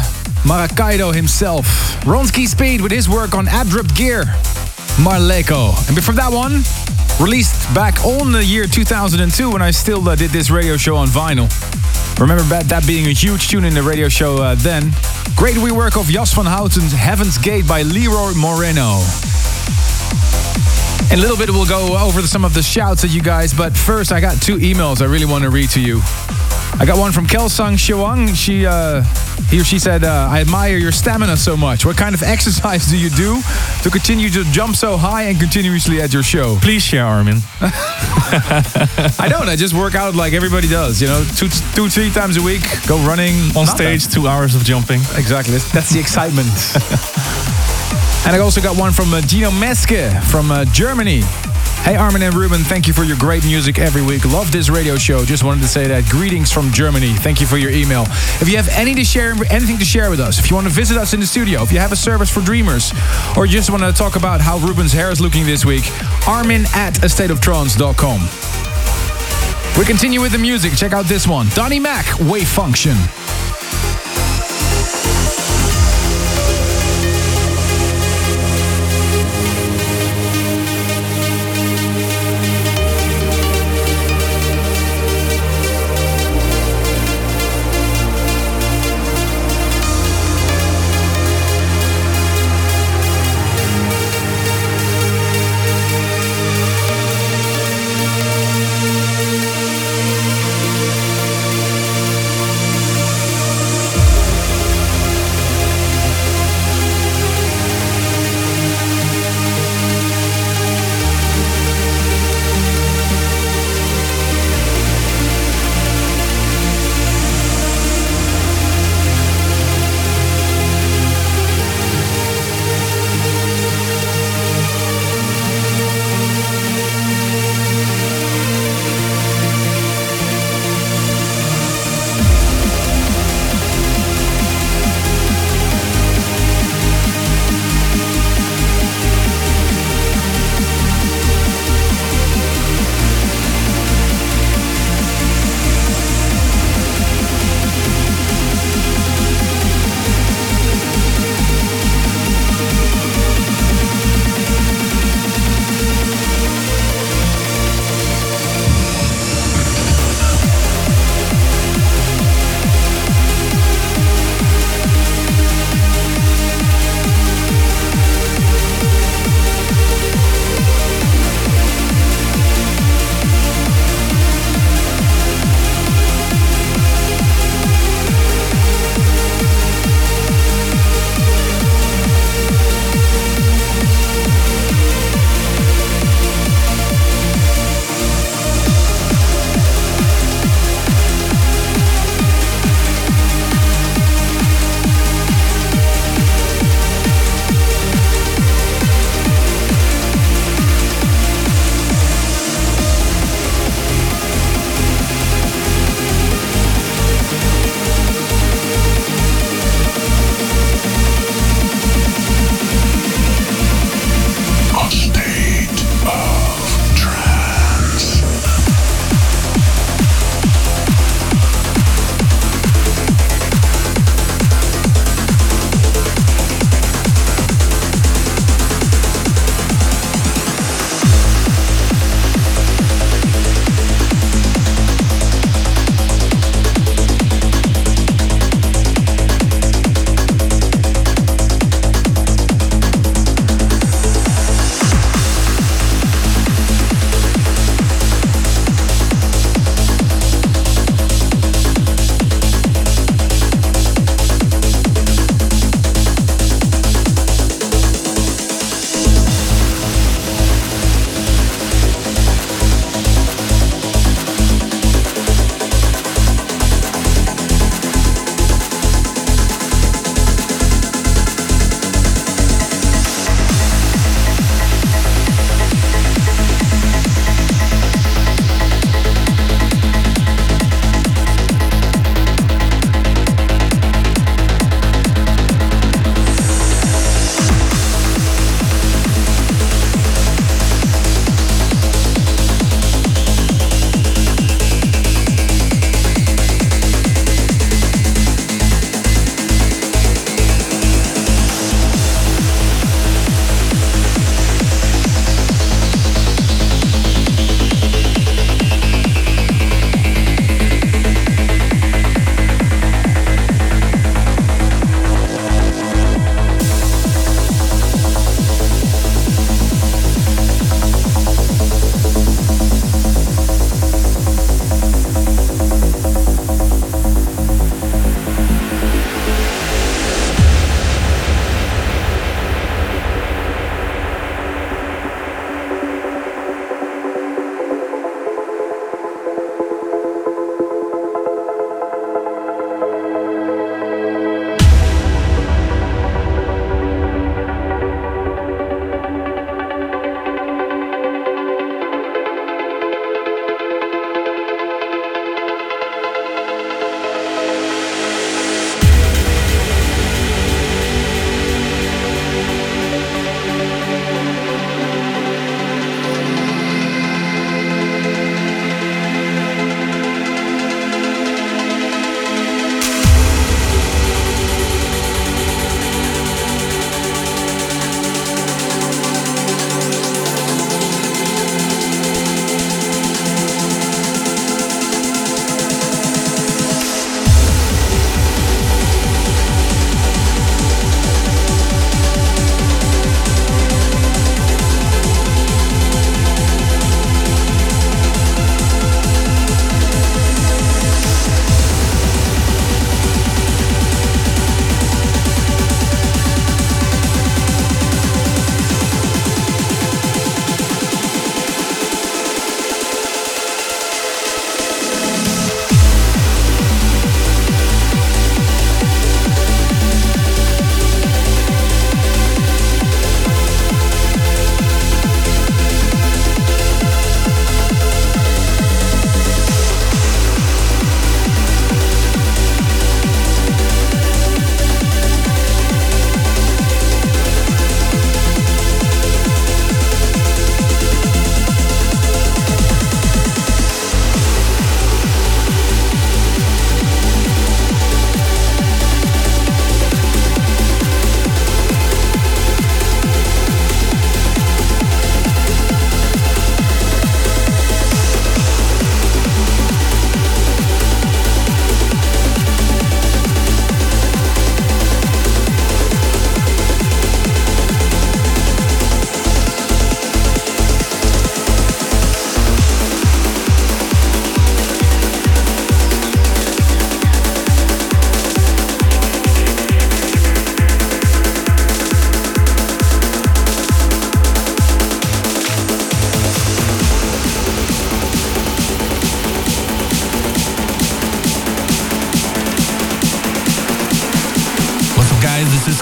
Maracaibo himself, Ronski Speed, with his work on Abrupt Gear, Marleko. And before that one, released back on the year 2002 when I still did this radio show on vinyl. Remember that being a huge tune in the radio show then. Great rework of Jas van Houten's Heaven's Gate by Leroy Moreno. In a little bit we'll go over some of the shouts at you guys, but first I got two emails I really want to read to you. I got one from Kelsang Shawang. He or she said, I admire your stamina so much. What kind of exercise do you do to continue to jump so high and continuously at your show? Please share, Armin. I don't. I just work out like everybody does. You know, 2-3 times a week, go running. On stage, 2 hours of jumping. Exactly. That's the excitement. And I also got one from Gino Meske from Germany. Hey Armin and Ruben, thank you for your great music every week. Love this radio show. Just wanted to say that. Greetings from Germany. Thank you for your email. If you have anything to share with us, if you want to visit us in the studio, if you have a service for dreamers, or you just want to talk about how Ruben's hair is looking this week, armin@astateoftrance.com. We continue with the music. Check out this one. Donnie Mac, Wave Function.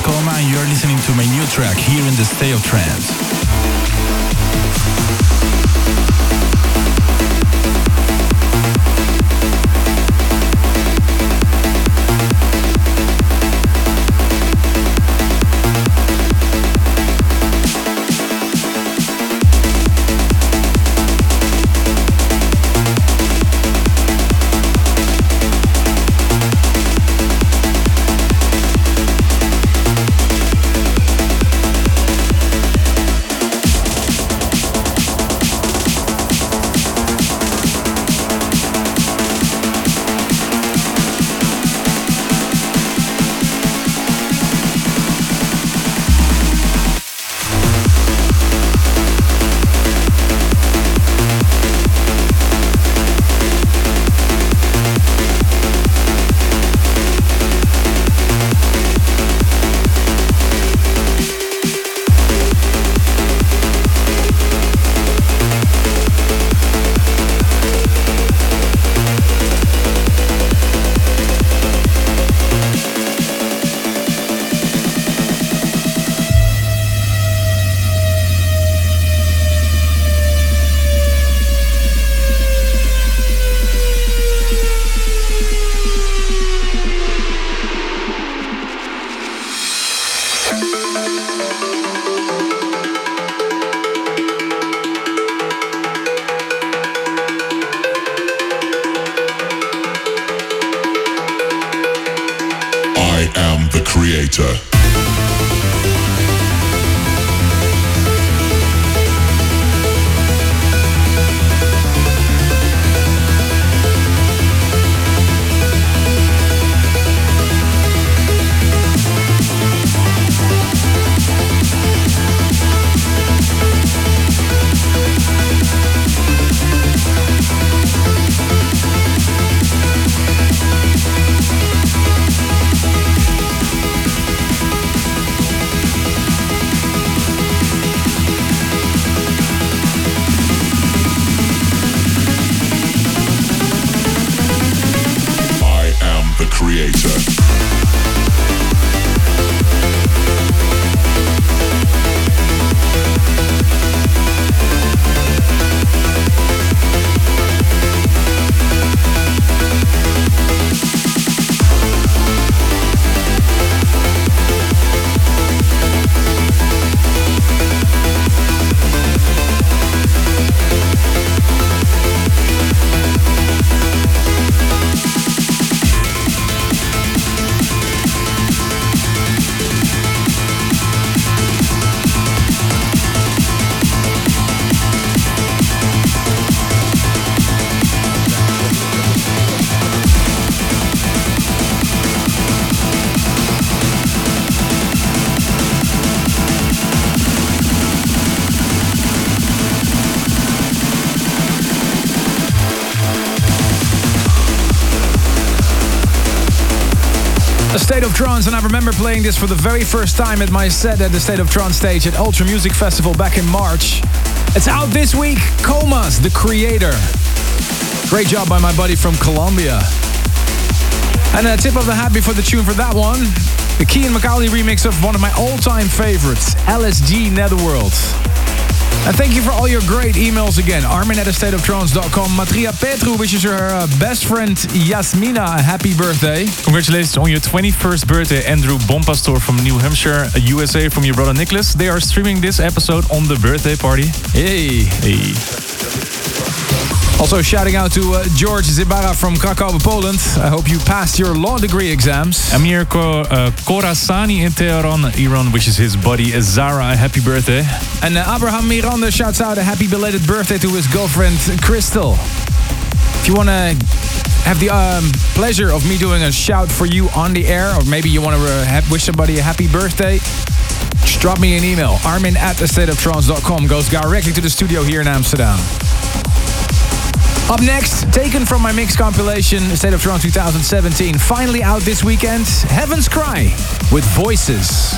Coma, and you're listening to my new track here in the State of Trance. State of Trance, and I remember playing this for the very first time at my set at the State of Trance stage at Ultra Music Festival back in March. It's out this week, Comas, The Creator. Great job by my buddy from Colombia. And a tip of the hat before the tune for that one, the Kian McCauley remix of one of my all-time favorites, LSG Netherworld. And thank you for all your great emails again. Armin@astateoftrance.com. Matria Petru wishes her best friend Yasmina a happy birthday. Congratulations on your 21st birthday, Andrew Bompastor from New Hampshire, USA, from your brother Nicholas. They are streaming this episode on the birthday party. Hey. Hey. Also shouting out to George Zibara from Krakow, Poland. I hope you passed your law degree exams. Amir Khorasani in Tehran, Iran, wishes his buddy Zara a happy birthday. And Abraham Miranda shouts out a happy belated birthday to his girlfriend Crystal. If you want to have the pleasure of me doing a shout for you on the air, or maybe you want to wish somebody a happy birthday, just drop me an email. Armin@astateoftrance.com goes directly to the studio here in Amsterdam. Up next, taken from my mix compilation, State of Trance 2017, finally out this weekend, Heaven's Cry with Voices.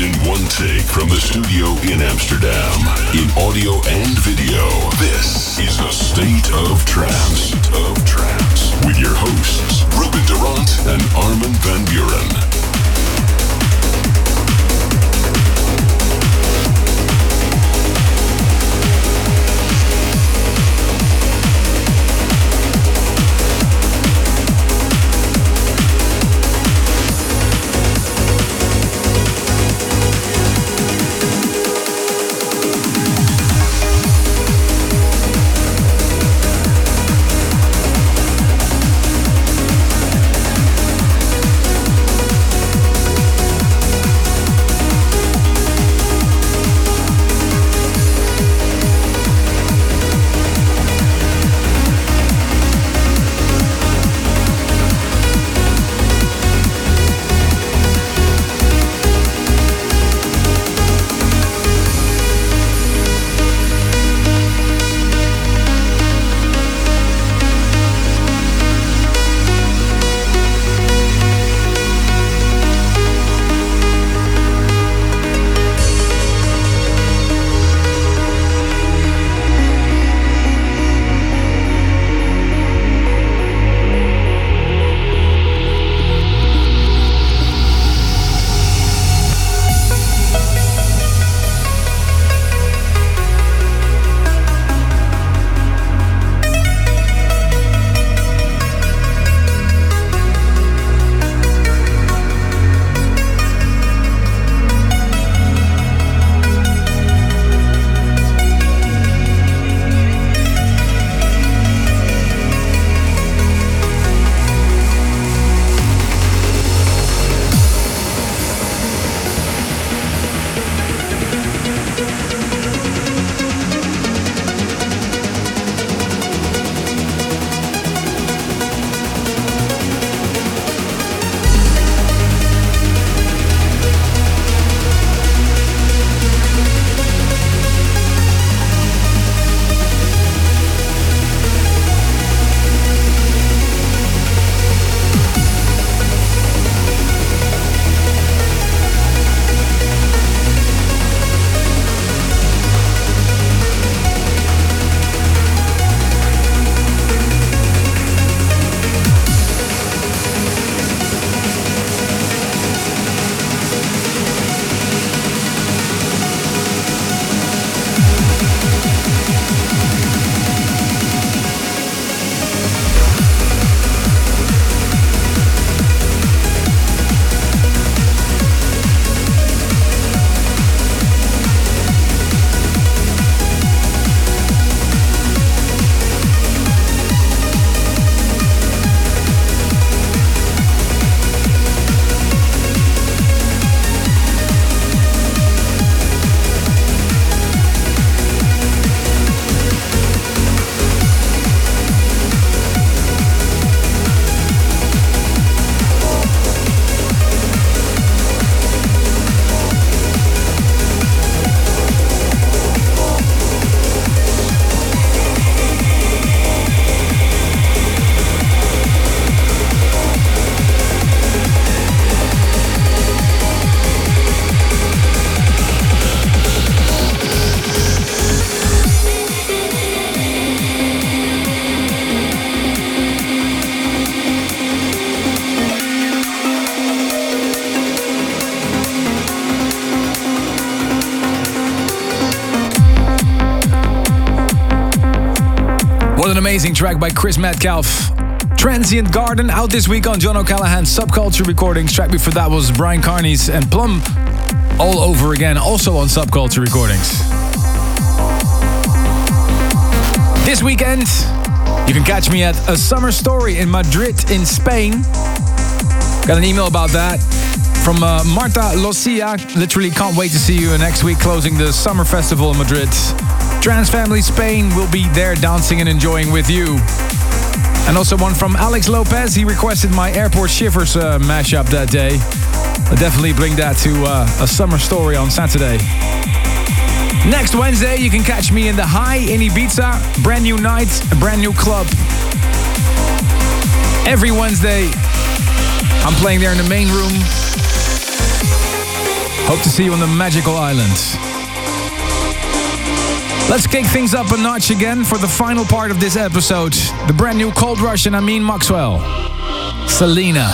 in one take from the studio in Amsterdam, in audio and video. This is A State of Trance. With your hosts, Ruben Durant and Armin van Buuren. What an amazing track by Chris Metcalf. Transient Garden, out this week on John O'Callaghan's Subculture Recordings. Track before that was Brian Carney's and Plum All Over Again, also on Subculture Recordings. This weekend, you can catch me at A Summer Story in Madrid in Spain. Got an email about that from Marta Locia. Literally can't wait to see you next week, closing the Summer Festival in Madrid. Trans Family Spain will be there dancing and enjoying with you. And also one from Alex Lopez. He requested my Airport Shivers mashup that day. I'll definitely bring that to A Summer Story on Saturday. Next Wednesday, you can catch me in the High in Ibiza. Brand new night, a brand new club. Every Wednesday, I'm playing there in the main room. Hope to see you on the magical island. Let's kick things up a notch again for the final part of this episode. The brand new Cold Rush and Amin Maxwell. Selena.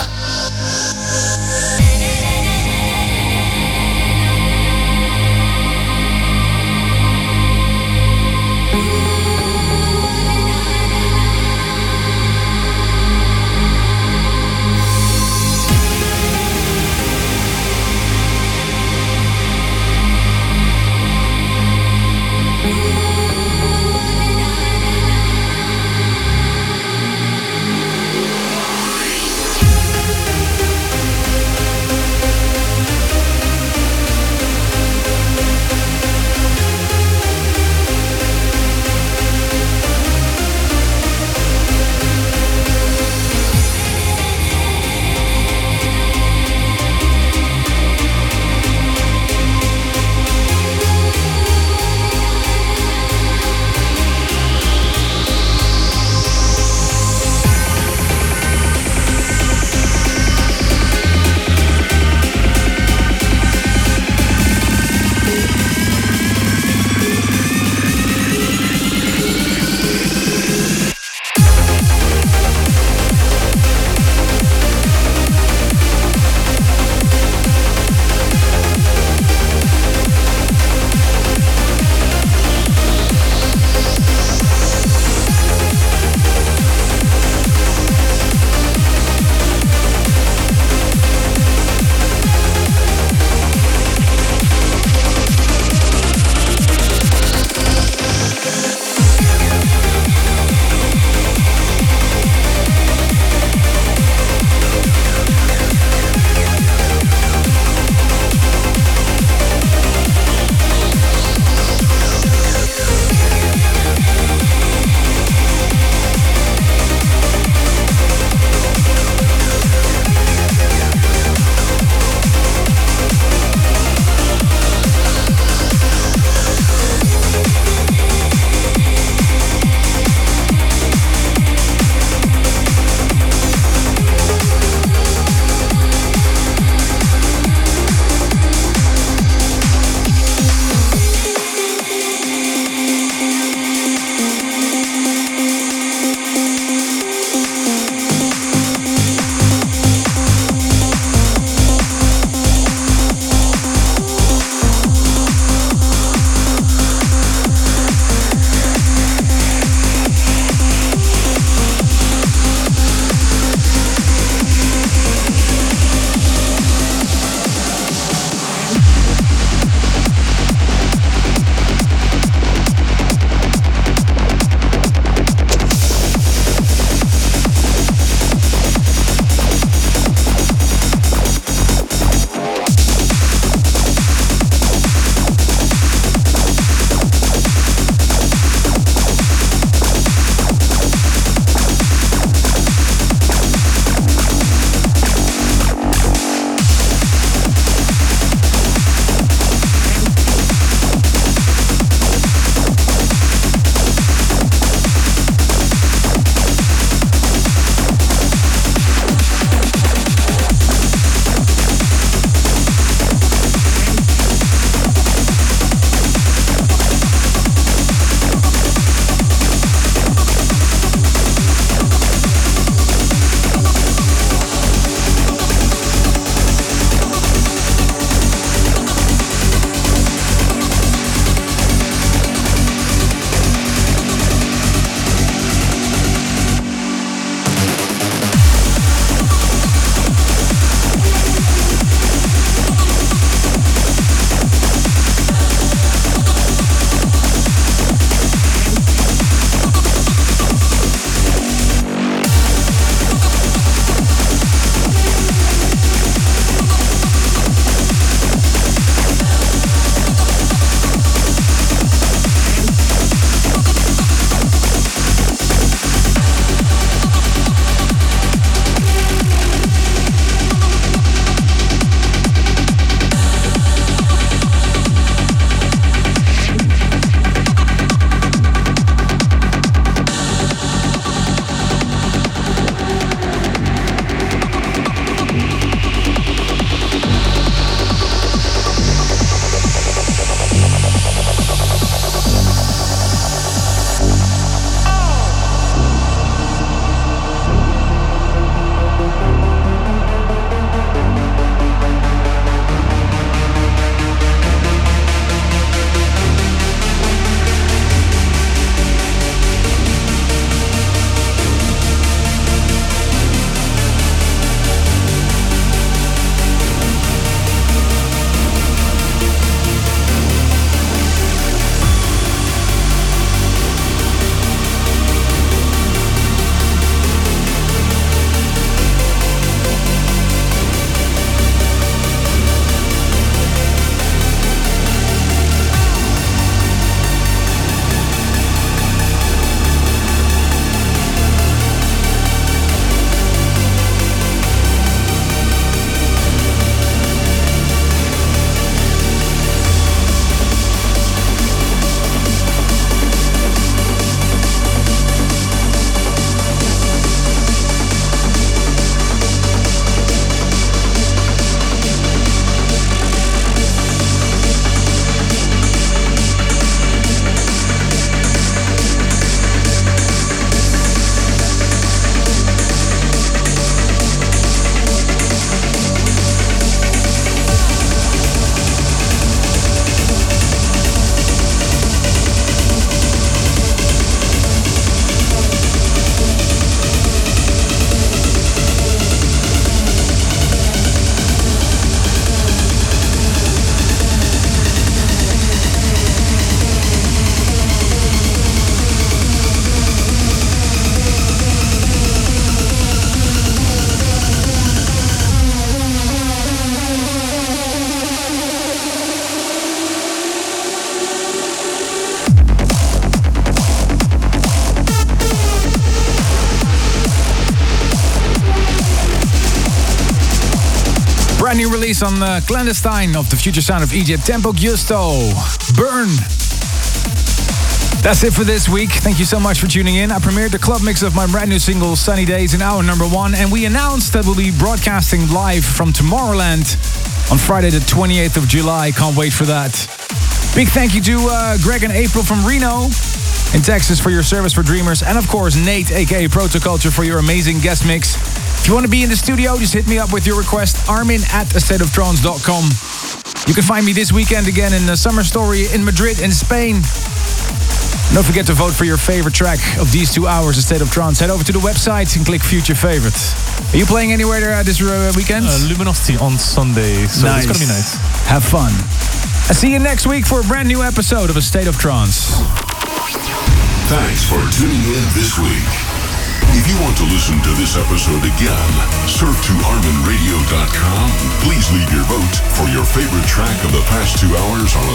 brand new release on Clandestine of the future sound of Egypt, Tempo Giusto, Burn. That's it for this week. Thank you so much for tuning in. I premiered the club mix of my brand new single, Sunny Days, in hour number 1, and we announced that we'll be broadcasting live from Tomorrowland on Friday the 28th of July. Can't wait for that. Big thank you to Greg and April from Reno in Texas for your service for Dreamers, and of course Nate, aka Protoculture, for your amazing guest mix. If you want to be in the studio, just hit me up with your request, armin@astateoftrance.com. You can find me this weekend again in the Summer Story in Madrid in Spain. Don't forget to vote for your favorite track of these 2 hours of State of Trance. Head over to the website and click Future Favorites. Are you playing anywhere this weekend? Luminosity on Sunday, so nice. It's going to be nice. Have fun. I'll see you next week for a brand new episode of A State of Trance. Thanks for tuning in this week. If you want to listen to this episode again, surf to ArminRadio.com. Please leave your vote for your favorite track of the past 2 hours on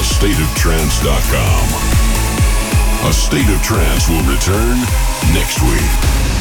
AstateOfTrance.com. A State of Trance will return next week.